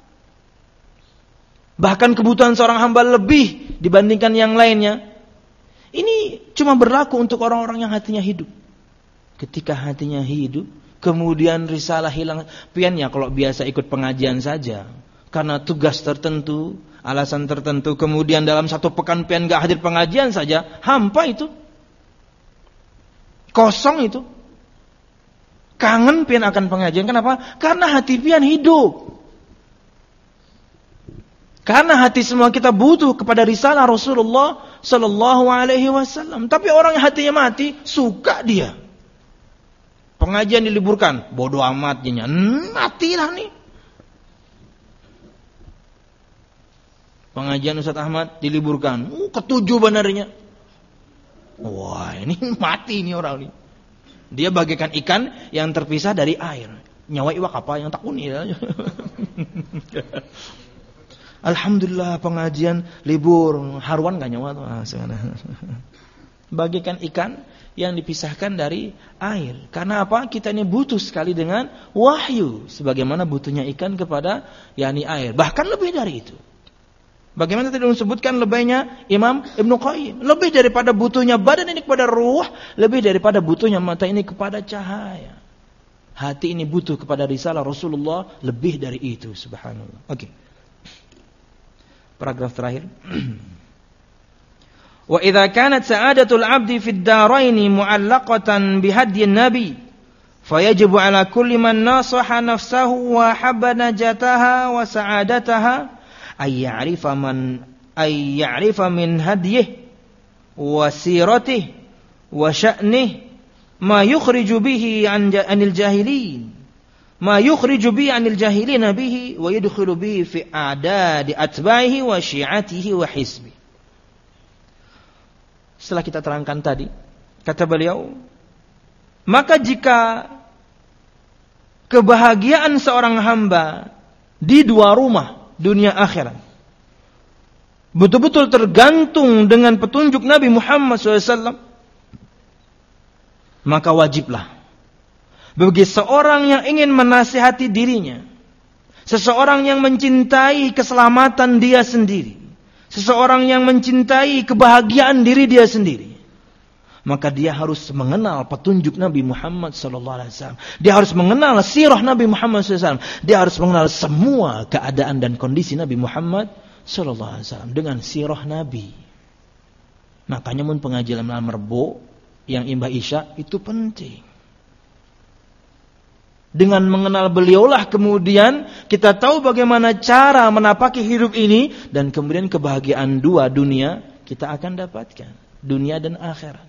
Bahkan kebutuhan seorang hamba lebih dibandingkan yang lainnya. Ini cuma berlaku untuk orang-orang yang hatinya hidup. Ketika hatinya hidup, kemudian risalah hilang. Piannya kalau biasa ikut pengajian saja, karena tugas tertentu, alasan tertentu, kemudian dalam satu pekan pian gak hadir pengajian saja, hampa itu, kosong itu. Kangen pian akan pengajian. Kenapa? Karena hati pian hidup. Karena hati semua kita butuh kepada risalah Rasulullah Sallallahu Alaihi Wasallam. Tapi orang yang hatinya mati, suka dia. Pengajian diliburkan, bodoh amat jadinya. Matilah nih. Pengajian Ustaz Ahmad diliburkan, ketujuh benarnya. Wah, ini mati nih orang ini. Dia bagaikan ikan yang terpisah dari air. Nyawa iwak apa yang takun ya. Alhamdulillah pengajian libur, haruan gak nyawa tuh. Bagaikan ikan yang dipisahkan dari air. Karena apa? Kita ini butuh sekali dengan wahyu, sebagaimana butuhnya ikan kepada air. Bahkan lebih dari itu. Bagaimana tadi disebutkan lebihnya Imam Ibnu Qayyim, lebih daripada butuhnya badan ini kepada ruh, lebih daripada butuhnya mata ini kepada cahaya. Hati ini butuh kepada risalah Rasulullah lebih dari itu, subhanallah. Oke. Paragraf terakhir. Wa idza kanat sa'adatul 'abdi fid daraini mu'allaqatan bihadyin nabi fayajibu 'ala kulli man nasaha nafsahu wa habba najataha wa sa'adataha ay ya'rifa min hadyihi wa siratihi wa sya'nihi ma yukhriju bihi 'anil jahilin ma yukhriju bihi 'anil jahilin bihi wa yadkhulu bihi fi a'dadi atba'ihi wa syi'atihi wa hizbihi. Setelah kita terangkan tadi, kata beliau, maka jika kebahagiaan seorang hamba di dua rumah, dunia akhirat, betul-betul tergantung dengan petunjuk Nabi Muhammad SAW, maka wajiblah bagi seorang yang ingin menasihati dirinya, seseorang yang mencintai keselamatan dia sendiri, seseorang yang mencintai kebahagiaan diri dia sendiri, maka dia harus mengenal petunjuk Nabi Muhammad SAW. Dia harus mengenal sirah Nabi Muhammad SAW. Dia harus mengenal semua keadaan dan kondisi Nabi Muhammad SAW dengan sirah Nabi. Makanya mun pengajian malam Rebo yang imbah Isya itu penting. Dengan mengenal beliaulah kemudian kita tahu bagaimana cara menapaki hidup ini, dan kemudian kebahagiaan dua dunia kita akan dapatkan, dunia dan akhirat.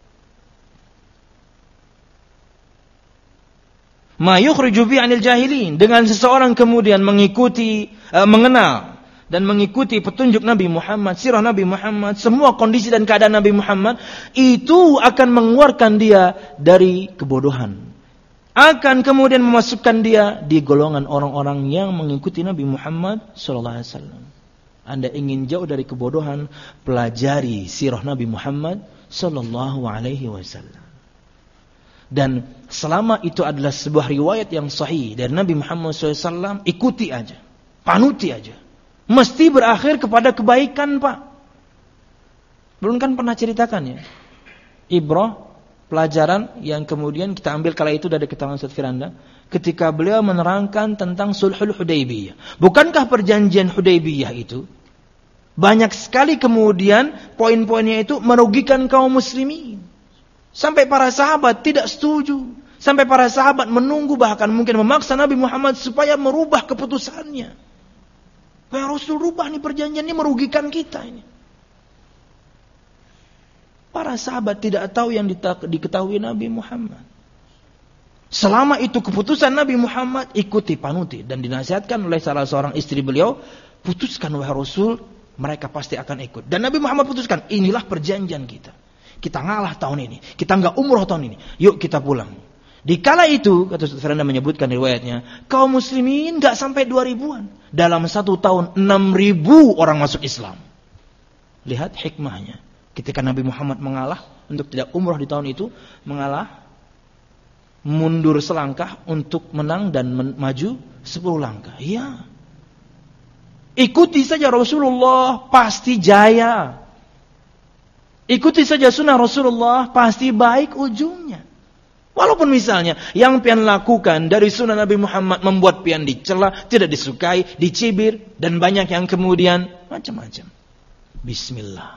Ma yukhriju bi 'anil jahilin, dengan seseorang kemudian mengikuti, mengenal dan mengikuti petunjuk Nabi Muhammad, sirah Nabi Muhammad, semua kondisi dan keadaan Nabi Muhammad, itu akan mengeluarkan dia dari kebodohan, akan kemudian memasukkan dia di golongan orang-orang yang mengikuti Nabi Muhammad SAW. Anda ingin jauh dari kebodohan, pelajari sirah Nabi Muhammad SAW. Dan selama itu adalah sebuah riwayat yang sahih dari Nabi Muhammad SAW, ikuti aja, panuti aja. Mesti berakhir kepada kebaikan, Pak. Belum kan pernah ceritakan ya, ibrah, pelajaran yang kemudian kita ambil kala itu dari keterangan Ustaz Firanda, ketika beliau menerangkan tentang Sulhul Hudaybiyah. Bukankah perjanjian Hudaybiyah itu banyak sekali kemudian poin-poinnya itu merugikan kaum muslimin. Sampai para sahabat tidak setuju. Sampai para sahabat menunggu, bahkan mungkin memaksa Nabi Muhammad supaya merubah keputusannya. Ya Rasul, rubah nih perjanjian ini, merugikan kita ini. Para sahabat tidak tahu yang diketahui Nabi Muhammad. Selama itu keputusan Nabi Muhammad, ikuti, panuti. Dan dinasihatkan oleh salah seorang istri beliau, putuskan wahai Rasul, mereka pasti akan ikut. Dan Nabi Muhammad putuskan, inilah perjanjian kita. Kita ngalah tahun ini, kita enggak umroh tahun ini, yuk kita pulang. Di kala itu, kata Ustaz Firanda menyebutkan riwayatnya, kaum muslimin enggak sampai 2.000-an. Dalam 1 tahun 6.000 orang masuk Islam. Lihat hikmahnya. Ketika Nabi Muhammad mengalah untuk tidak umroh di tahun itu, mengalah, mundur selangkah untuk menang dan maju 10 langkah. Iya. Ikuti saja Rasulullah, pasti jaya. Ikuti saja sunnah Rasulullah, pasti baik ujungnya. Walaupun misalnya yang pian lakukan dari sunnah Nabi Muhammad membuat pian dicela, tidak disukai, dicibir, dan banyak yang kemudian macam-macam. Bismillah.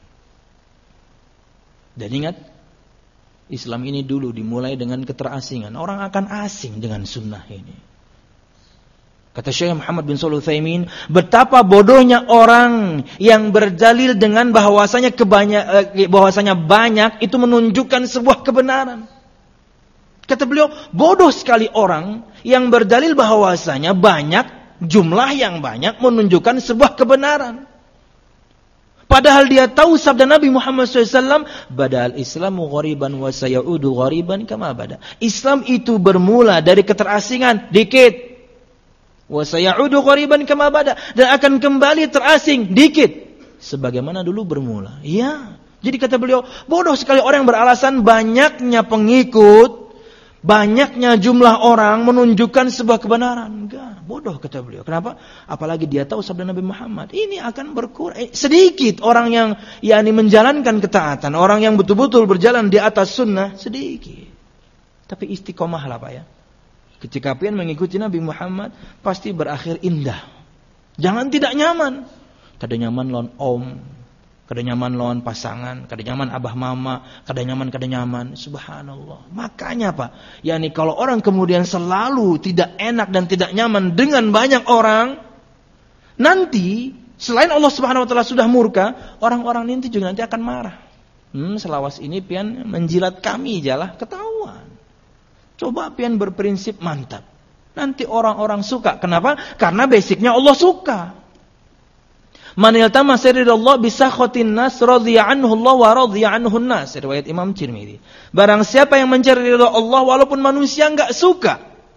Dan ingat, Islam ini dulu dimulai dengan keterasingan. Orang akan asing dengan sunnah ini. Kata Syekh Muhammad bin Shalih Al-Utsaimin, betapa bodohnya orang yang berdalil dengan bahwasanya banyak itu menunjukkan sebuah kebenaran. Kata beliau, bodoh sekali orang yang berdalil bahwasanya banyak, jumlah yang banyak menunjukkan sebuah kebenaran. Padahal dia tahu sabda Nabi Muhammad SAW, badal Islamu ghariban wa sayaudu ghariban kama bada. Islam itu bermula dari keterasingan dikit. Wa sayaudu ghariban kama bada, dan akan kembali terasing dikit sebagaimana dulu bermula. Ya. Jadi kata beliau, bodoh sekali orang yang beralasan banyaknya pengikut, banyaknya jumlah orang menunjukkan sebuah kebenaran. Enggak, bodoh kata beliau. Kenapa? Apalagi dia tahu sabda Nabi Muhammad. Ini akan berkurang. Sedikit orang yang menjalankan ketaatan, orang yang betul-betul berjalan di atas sunnah, sedikit. Tapi istiqomahlah Pak ya. Ketika pian mengikuti Nabi Muhammad, pasti berakhir indah. Jangan tidak nyaman. Kada nyaman lawan om, kada nyaman lawan pasangan, kada nyaman abah mama, kada nyaman. Subhanallah. Makanya Pak, kalau orang kemudian selalu tidak enak dan tidak nyaman dengan banyak orang, nanti selain Allah Subhanahu wa taala sudah murka, orang-orang nanti juga nanti akan marah. Selawas ini pian menjilat kami jalah, ketahuan. Coba pian berprinsip mantap. Nanti orang-orang suka. Kenapa? Karena basicnya Allah suka. Man yaltama siridallah bisakhatin nas radhiya anhu Allah wa radhiya anhu nas. Riwayat Imam Tirmidzi. Barang siapa yang mencari ridha Allah walaupun manusia enggak suka,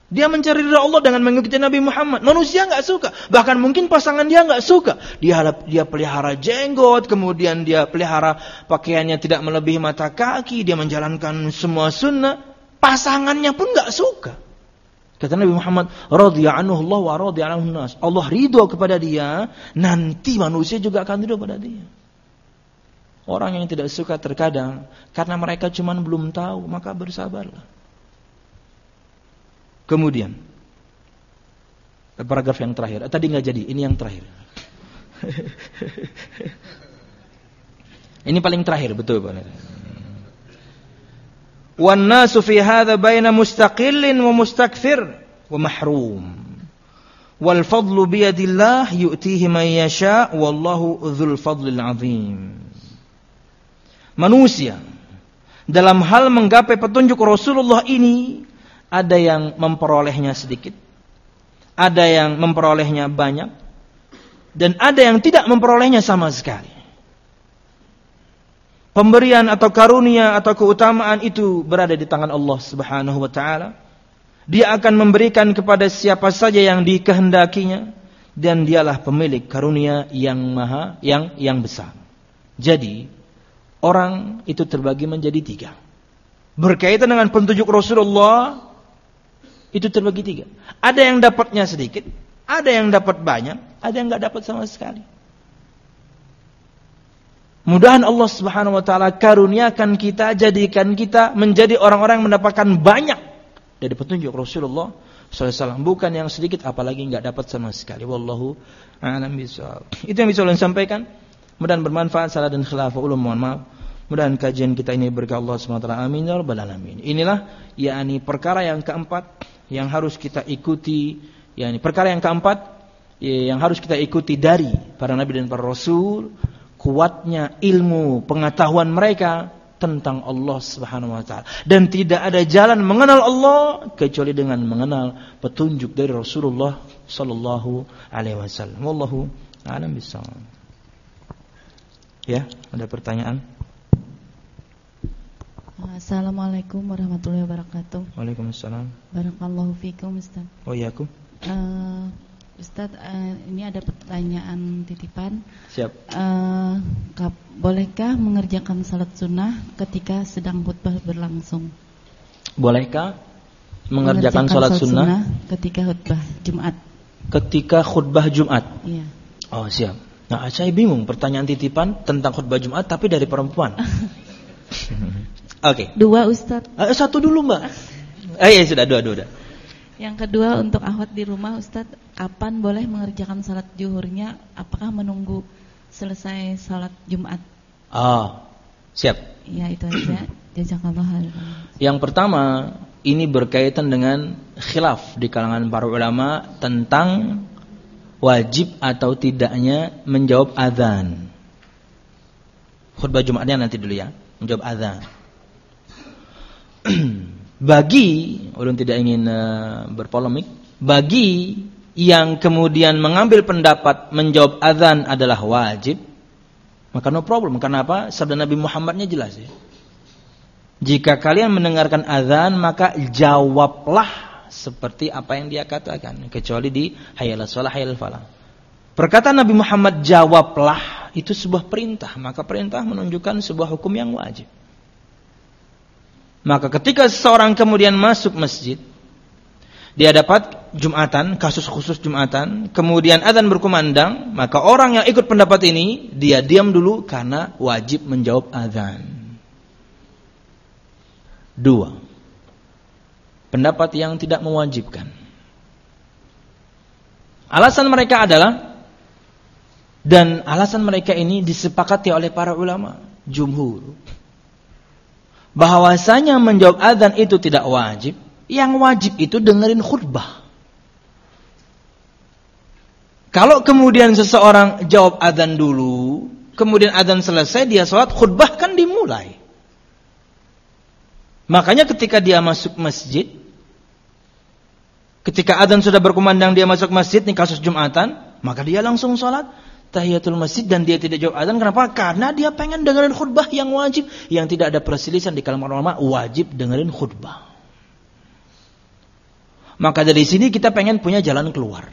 Dia mencari ridha Allah dengan mengikuti Nabi Muhammad. Manusia nggak suka. Bahkan mungkin pasangan dia nggak suka. Dia pelihara jenggot, kemudian dia pelihara pakaiannya tidak melebihi mata kaki, dia menjalankan semua sunnah. Pasangannya pun nggak suka. Kata Nabi Muhammad, radhiya anhu Allah wa radhiya anhu nas. Allah ridho kepada dia, nanti manusia juga akan ridho kepada dia. Orang yang tidak suka terkadang karena mereka cuma belum tahu, maka bersabarlah. Kemudian paragraf yang terakhir. Tadi nggak jadi, ini yang terakhir. Ini paling terakhir, betul Pak. Wan nasu fi hadza baina mustaqillin wa mustakthir wa mahrum. Wal fadlu bi yadillah yu'tihi man yasha wallahu dzul fadlil azim. Manusia dalam hal menggapai petunjuk Rasulullah ini, ada yang memperolehnya sedikit, ada yang memperolehnya banyak, dan ada yang tidak memperolehnya sama sekali. Pemberian atau karunia atau keutamaan itu berada di tangan Allah Subhanahu wa taala. Dia akan memberikan kepada siapa saja yang dikehendakinya, dan dialah pemilik karunia yang maha yang besar. Jadi orang itu terbagi menjadi 3. Berkaitan dengan petunjuk Rasulullah itu terbagi 3. Ada yang dapatnya sedikit, ada yang dapat banyak, ada yang enggak dapat sama sekali. Mudahan Allah Subhanahu wa taala karuniakan kita, jadikan kita menjadi orang-orang yang mendapatkan banyak dari petunjuk Rasulullah SAW, bukan yang sedikit apalagi enggak dapat sama sekali. Wallahu a'lam bishawab. Itu yang bisa saya sampaikan. Mudahan bermanfaat. Salah dan khilaf ulum mohon maaf. Mudahan kajian kita ini berkah Allah SWT. Amin ya rabbal alamin. Inilah yakni perkara yang keempat yang harus kita ikuti, yakni perkara yang keempat yang harus kita ikuti dari para nabi dan para rasul, kuatnya ilmu pengetahuan mereka tentang Allah Subhanahu wa taala, dan tidak ada jalan mengenal Allah kecuali dengan mengenal petunjuk dari Rasulullah sallallahu alaihi wasallam. Wallahu a'lam bishawab. Ya, ada pertanyaan? Assalamualaikum warahmatullahi wabarakatuh. Waalaikumsalam. Barakallahu fikum Ustaz. Oh iya aku. Ustaz, ini ada pertanyaan titipan. Siap. Bolehkah mengerjakan salat sunnah ketika sedang khutbah berlangsung? Bolehkah mengerjakan salat sunnah ketika khutbah Jumat? Ketika khutbah Jumat. Iya. Oh, siap. Nah, saya bingung pertanyaan titipan tentang khutbah Jumat tapi dari perempuan. Oke. 2 Ustaz. Satu dulu Mbak. Ya sudah, dua. Yang kedua untuk akhwat di rumah Ustaz, kapan boleh mengerjakan salat zuhurnya? Apakah menunggu selesai salat Jumat? Siap. Ya, itu aja. Jazakallah khairan. Yang pertama, ini berkaitan dengan khilaf di kalangan para ulama tentang wajib atau tidaknya menjawab azan. Khutbah Jumatnya nanti dulu ya, menjawab azan. Bagi, ulun tidak ingin berpolemik, bagi yang kemudian mengambil pendapat menjawab azan adalah wajib, maka no problem. Kenapa? Sabda Nabi Muhammadnya jelas ya. Jika kalian mendengarkan azan, maka jawablah seperti apa yang dia katakan, kecuali di hayyalas shalah hayyal falah. Perkataan Nabi Muhammad jawablah itu sebuah perintah, maka perintah menunjukkan sebuah hukum yang wajib. Maka ketika seseorang kemudian masuk masjid, dia dapat Jumatan, kasus khusus Jumatan, kemudian azan berkumandang, maka orang yang ikut pendapat ini, dia diam dulu karena wajib menjawab azan. 2. Pendapat yang tidak mewajibkan. Alasan mereka adalah, dan alasan mereka ini disepakati oleh para ulama jumhur, bahwasanya menjawab azan itu tidak wajib. Yang wajib itu dengerin khutbah. Kalau kemudian seseorang jawab azan dulu, kemudian azan selesai, dia sholat, khutbah kan dimulai. Makanya ketika dia masuk masjid, ketika azan sudah berkumandang, dia masuk masjid, ini kasus Jumatan, maka dia langsung sholat tahiyatul masjid dan dia tidak jawab azan. Kenapa? Karena dia pengen dengerin khutbah yang wajib, yang tidak ada perselisihan di kalangan ulama, wajib dengerin khutbah. Maka dari sini kita pengen punya jalan keluar.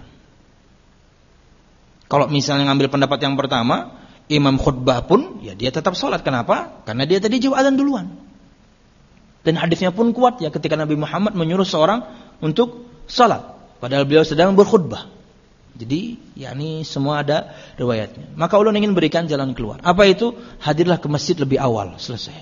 Kalau misalnya ngambil pendapat yang pertama, imam khutbah pun ya dia tetap sholat. Kenapa? Karena dia tadi jauh adzan duluan. Dan hadisnya pun kuat ya ketika Nabi Muhammad menyuruh seorang untuk sholat, padahal beliau sedang berkhutbah. Jadi yakni semua ada riwayatnya. Maka ulun ingin berikan jalan keluar. Apa itu? Hadirlah ke masjid lebih awal. Selesai.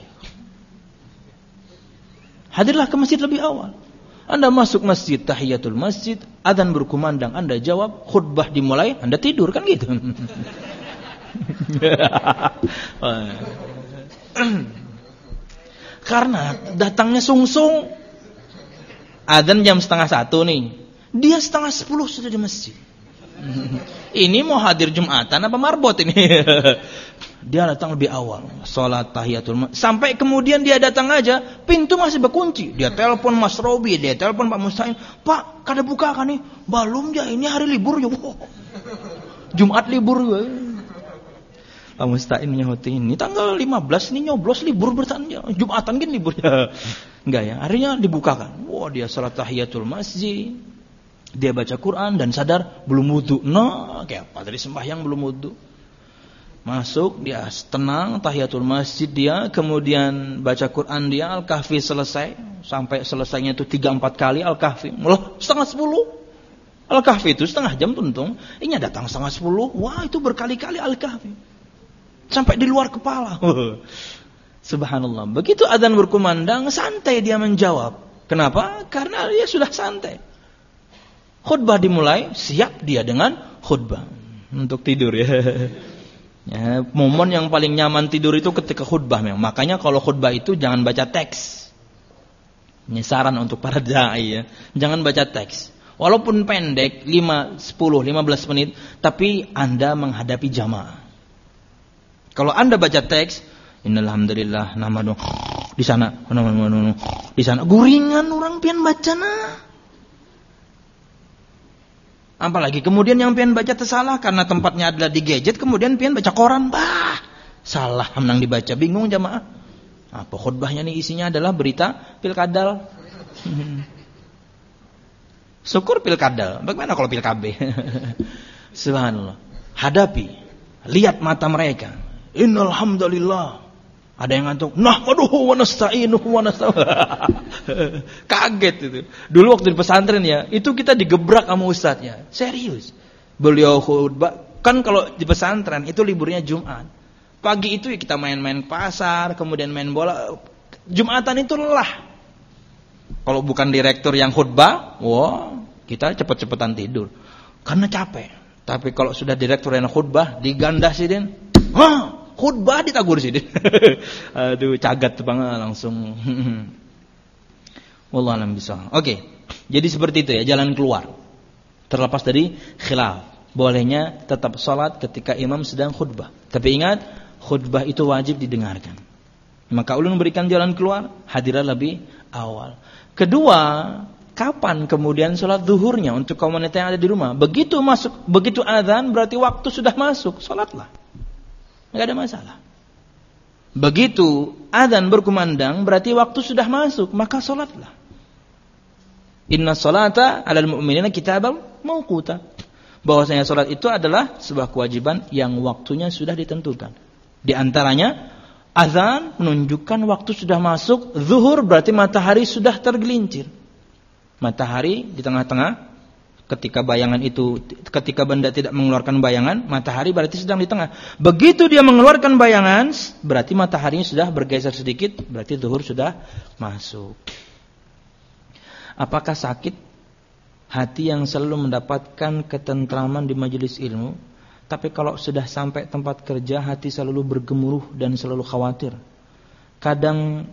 Hadirlah ke masjid lebih awal. Anda masuk masjid, tahiyatul masjid, adzan berkumandang, Anda jawab, khutbah dimulai, Anda tidur, kan gitu. Karena datangnya sungsung. Adzan jam 9:30 nih. Dia 9:30 sudah di masjid. Ini mau hadir Jumatan apa marbot ini? Dia datang lebih awal, sholat tahiyatul masjid. Sampai kemudian dia datang aja, pintu masih berkunci. Dia telepon Mas Robi, dia telepon Pak Musta'in. Pak, kada buka kan nih? Belum ya, ini hari libur ya. Jumat libur ya. Pak Musta'in nyahuti ini tanggal 15 ini nyoblos libur bertanya. Jumatan kan libur ya. Enggak ya, harinya dibukakan. Wah, dia sholat tahiyatul masjid. Dia baca Quran dan sadar belum wudu. Nah, kayak apa tadi sembahyang belum wudu. Masuk, dia tenang, tahiyatul masjid dia, kemudian baca Quran dia, Al-Kahfi selesai, sampai selesainya itu 3-4 kali Al-Kahfi. Malah 9:30. Al-Kahfi itu setengah jam tuntung, ini datang 9:30. Wah, itu berkali-kali Al-Kahfi. Sampai di luar kepala. Subhanallah. Begitu adzan berkumandang, santai dia menjawab. Kenapa? Karena dia sudah santai. Khutbah dimulai, siap dia dengan khutbah. Untuk tidur ya. Ya, momen yang paling nyaman tidur itu ketika khutbah memang. Makanya kalau khutbah itu jangan baca teks. Ini saran untuk para dai ya. Jangan baca teks. Walaupun pendek 5, 10, 15 menit, tapi Anda menghadapi jamaah. Kalau Anda baca teks, innalhamdulillah namadu di sana, di sana guringan orang pian baca nah. Apalagi kemudian yang pian baca tersalah karena tempatnya adalah di gadget, kemudian pian baca koran, bah, salah menang dibaca, bingung jamaah. Apa khutbahnya nih isinya adalah berita pilkadal. Syukur pilkadal, bagaimana kalau pilkabe? Subhanallah. Hadapi, lihat mata mereka. Innal hamdalillah. Ada yang ngantuk, nahmaduhu wa nasta'inuhu wa nastaghfiruh. Kaget itu. Dulu waktu di pesantren ya, itu kita digebrak sama ustadznya. Serius. Beliau khutbah, kan kalau di pesantren itu liburnya Jumat. Pagi itu ya kita main-main ke pasar, kemudian main bola. Jumatan itu lelah. Kalau bukan direktur yang khutbah, wah, kita cepet-cepetan tidur. Karena capek. Tapi kalau sudah direktur yang khutbah, digandasin, khutbah ditagur sih. Aduh, cagat banget langsung. Wallahu a'lam bishawab. Oke. Jadi seperti itu ya jalan keluar. Terlepas dari khilaf. Bolehnya tetap salat ketika imam sedang khutbah. Tapi ingat, khutbah itu wajib didengarkan. Maka ulun memberikan jalan keluar, hadirlah lebih awal. Kedua, kapan kemudian salat zuhurnya untuk kaum wanita yang ada di rumah? Begitu azan berarti waktu sudah masuk, salatlah. Enggak ada masalah. Begitu adzan berkumandang berarti waktu sudah masuk, maka salatlah. Inna salata 'alal mu'minina kitaban mawquta. Bahwasanya salat itu adalah sebuah kewajiban yang waktunya sudah ditentukan. Di antaranya adzan menunjukkan waktu sudah masuk, zuhur berarti matahari sudah tergelincir. Matahari di tengah-tengah. Ketika benda tidak mengeluarkan bayangan, matahari berarti sedang di tengah. Begitu dia mengeluarkan bayangan, berarti mataharinya sudah bergeser sedikit, berarti zuhur sudah masuk. Apakah sakit hati yang selalu mendapatkan ketentraman di majelis ilmu, tapi kalau sudah sampai tempat kerja hati selalu bergemuruh dan selalu khawatir? Kadang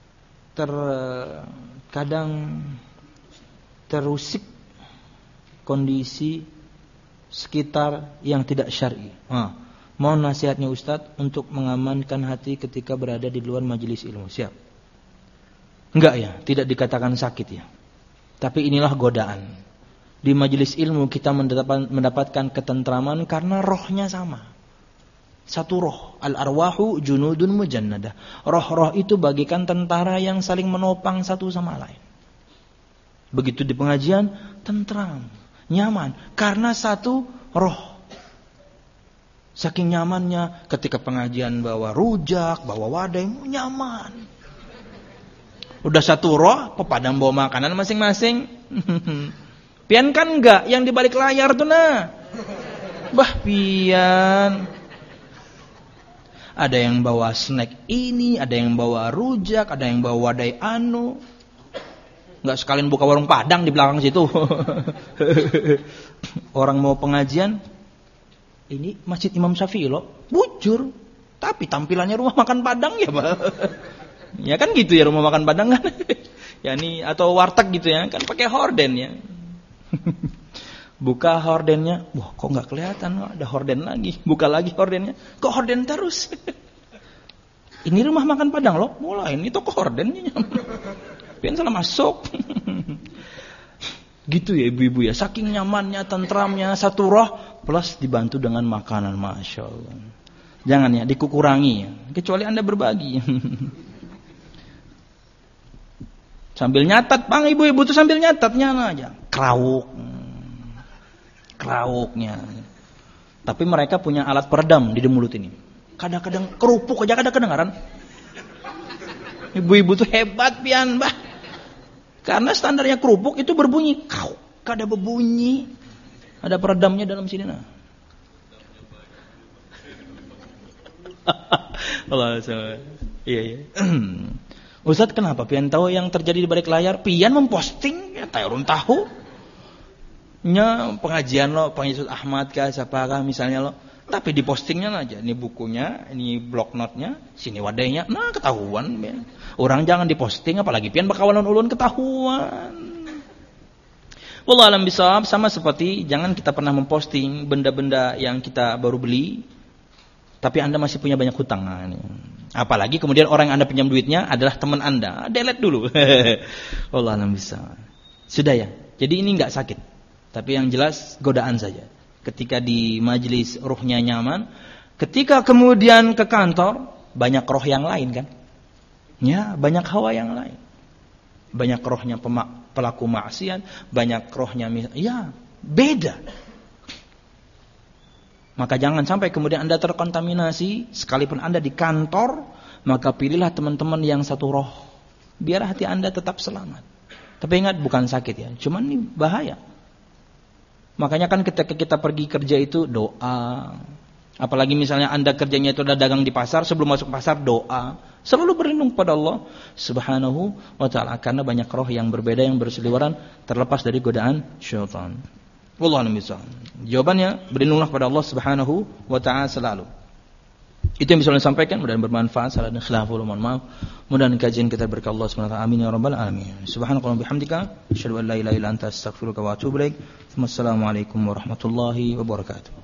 terusik kondisi sekitar yang tidak syar'i. Mohon nasihatnya Ustadz untuk mengamankan hati ketika berada di luar majelis ilmu. Siap? Enggak ya, tidak dikatakan sakit ya. Tapi inilah godaan. Di majelis ilmu kita mendapatkan ketentraman karena rohnya sama. Satu roh. Al-arwahu junudun mujannadah. Roh-roh itu bagikan tentara yang saling menopang satu sama lain. Begitu di pengajian, tentram, nyaman. Karena satu roh. Saking nyamannya ketika pengajian bawa rujak, bawa wadai, nyaman. Udah satu roh, pepadang bawa makanan masing-masing. Pian kan enggak, yang di balik layar tuh nah. Bah pian. Ada yang bawa snack ini, ada yang bawa rujak, ada yang bawa wadai anu. Enggak sekalian buka warung Padang di belakang situ. Orang mau pengajian, ini Masjid Imam Syafi'i loh, bujur. Tapi tampilannya rumah makan Padang ya, Pak. Ya kan gitu ya, rumah makan Padang kan. Ya ini atau warteg gitu ya, kan pakai horden ya. Buka hordennya, wah kok nggak kelihatan, ada horden lagi. Buka lagi hordennya, kok horden terus. Ini rumah makan Padang loh, mulai ini toko hordennya. Pian salah masuk. Gitu ya ibu-ibu ya, saking nyamannya, tentramnya, satu roh plus dibantu dengan makanan, Masya Allah. Jangan ya, dikurangi ya, kecuali Anda berbagi. Sambil nyatat, Bang, ibu-ibu tuh sambil nyatatnya aja. Krauknya. Tapi mereka punya alat peredam di mulut ini. Kadang-kadang kerupuk aja kadang kedengaran. Ibu-ibu tuh hebat pian, Mbah. Karena standarnya kerupuk itu berbunyi. Kada berbunyi. Ada peredamnya dalam sini nah. Allah SWT. Iya. Ustaz kenapa pian tahu yang terjadi di balik layar? Pian memposting ya tayurun tahu. Nya pengajian lo, pengajian Ahmad kah siapakah misalnya lo. Tapi di postingnya aja, ini bukunya, ini blok notnya, sini wadainya, nah ketahuan. Ya. Orang jangan diposting, apalagi pian bakawalan ulun ketahuan. Wallah alam bisawab, sama seperti jangan kita pernah memposting benda-benda yang kita baru beli, tapi Anda masih punya banyak hutang. Nah, ini. Apalagi kemudian orang yang Anda pinjam duitnya adalah teman Anda, delete dulu. Wallah alam bisawab. Sudah ya, jadi ini nggak sakit, tapi yang jelas godaan saja. Ketika di majelis ruhnya nyaman, ketika kemudian ke kantor banyak roh yang lain kan, ya banyak hawa yang lain, banyak rohnya pelaku maksiat, banyak rohnya ya beda. Maka jangan sampai kemudian Anda terkontaminasi, sekalipun Anda di kantor, maka pilihlah teman-teman yang satu roh, biar hati Anda tetap selamat. Tapi ingat bukan sakit ya, cuman ini bahaya. Makanya kan ketika kita pergi kerja itu doa. Apalagi misalnya Anda kerjanya itu ada dagang di pasar, sebelum masuk pasar doa. Selalu berlindung pada Allah Subhanahu wa ta'ala. Karena banyak roh yang berbeda yang berseliweran terlepas dari godaan syaitan. Wallahu a'lam bishawab. Jawabannya berlindunglah pada Allah Subhanahu wa ta'ala selalu. Itu yang bisa saya sampaikan, mudah-mudahan bermanfaat. Salah dan khilaful, mohon maaf. Mudah-mudahan kajian kita berkah Allah Subhanahu wa ta'ala. Amin ya rabbal alamin. Subhanakallahumma bihamdika asyhadu an la ilaha illa anta astaghfiruka wa atubu ilaik. Wassalamualaikum warahmatullahi wabarakatuh.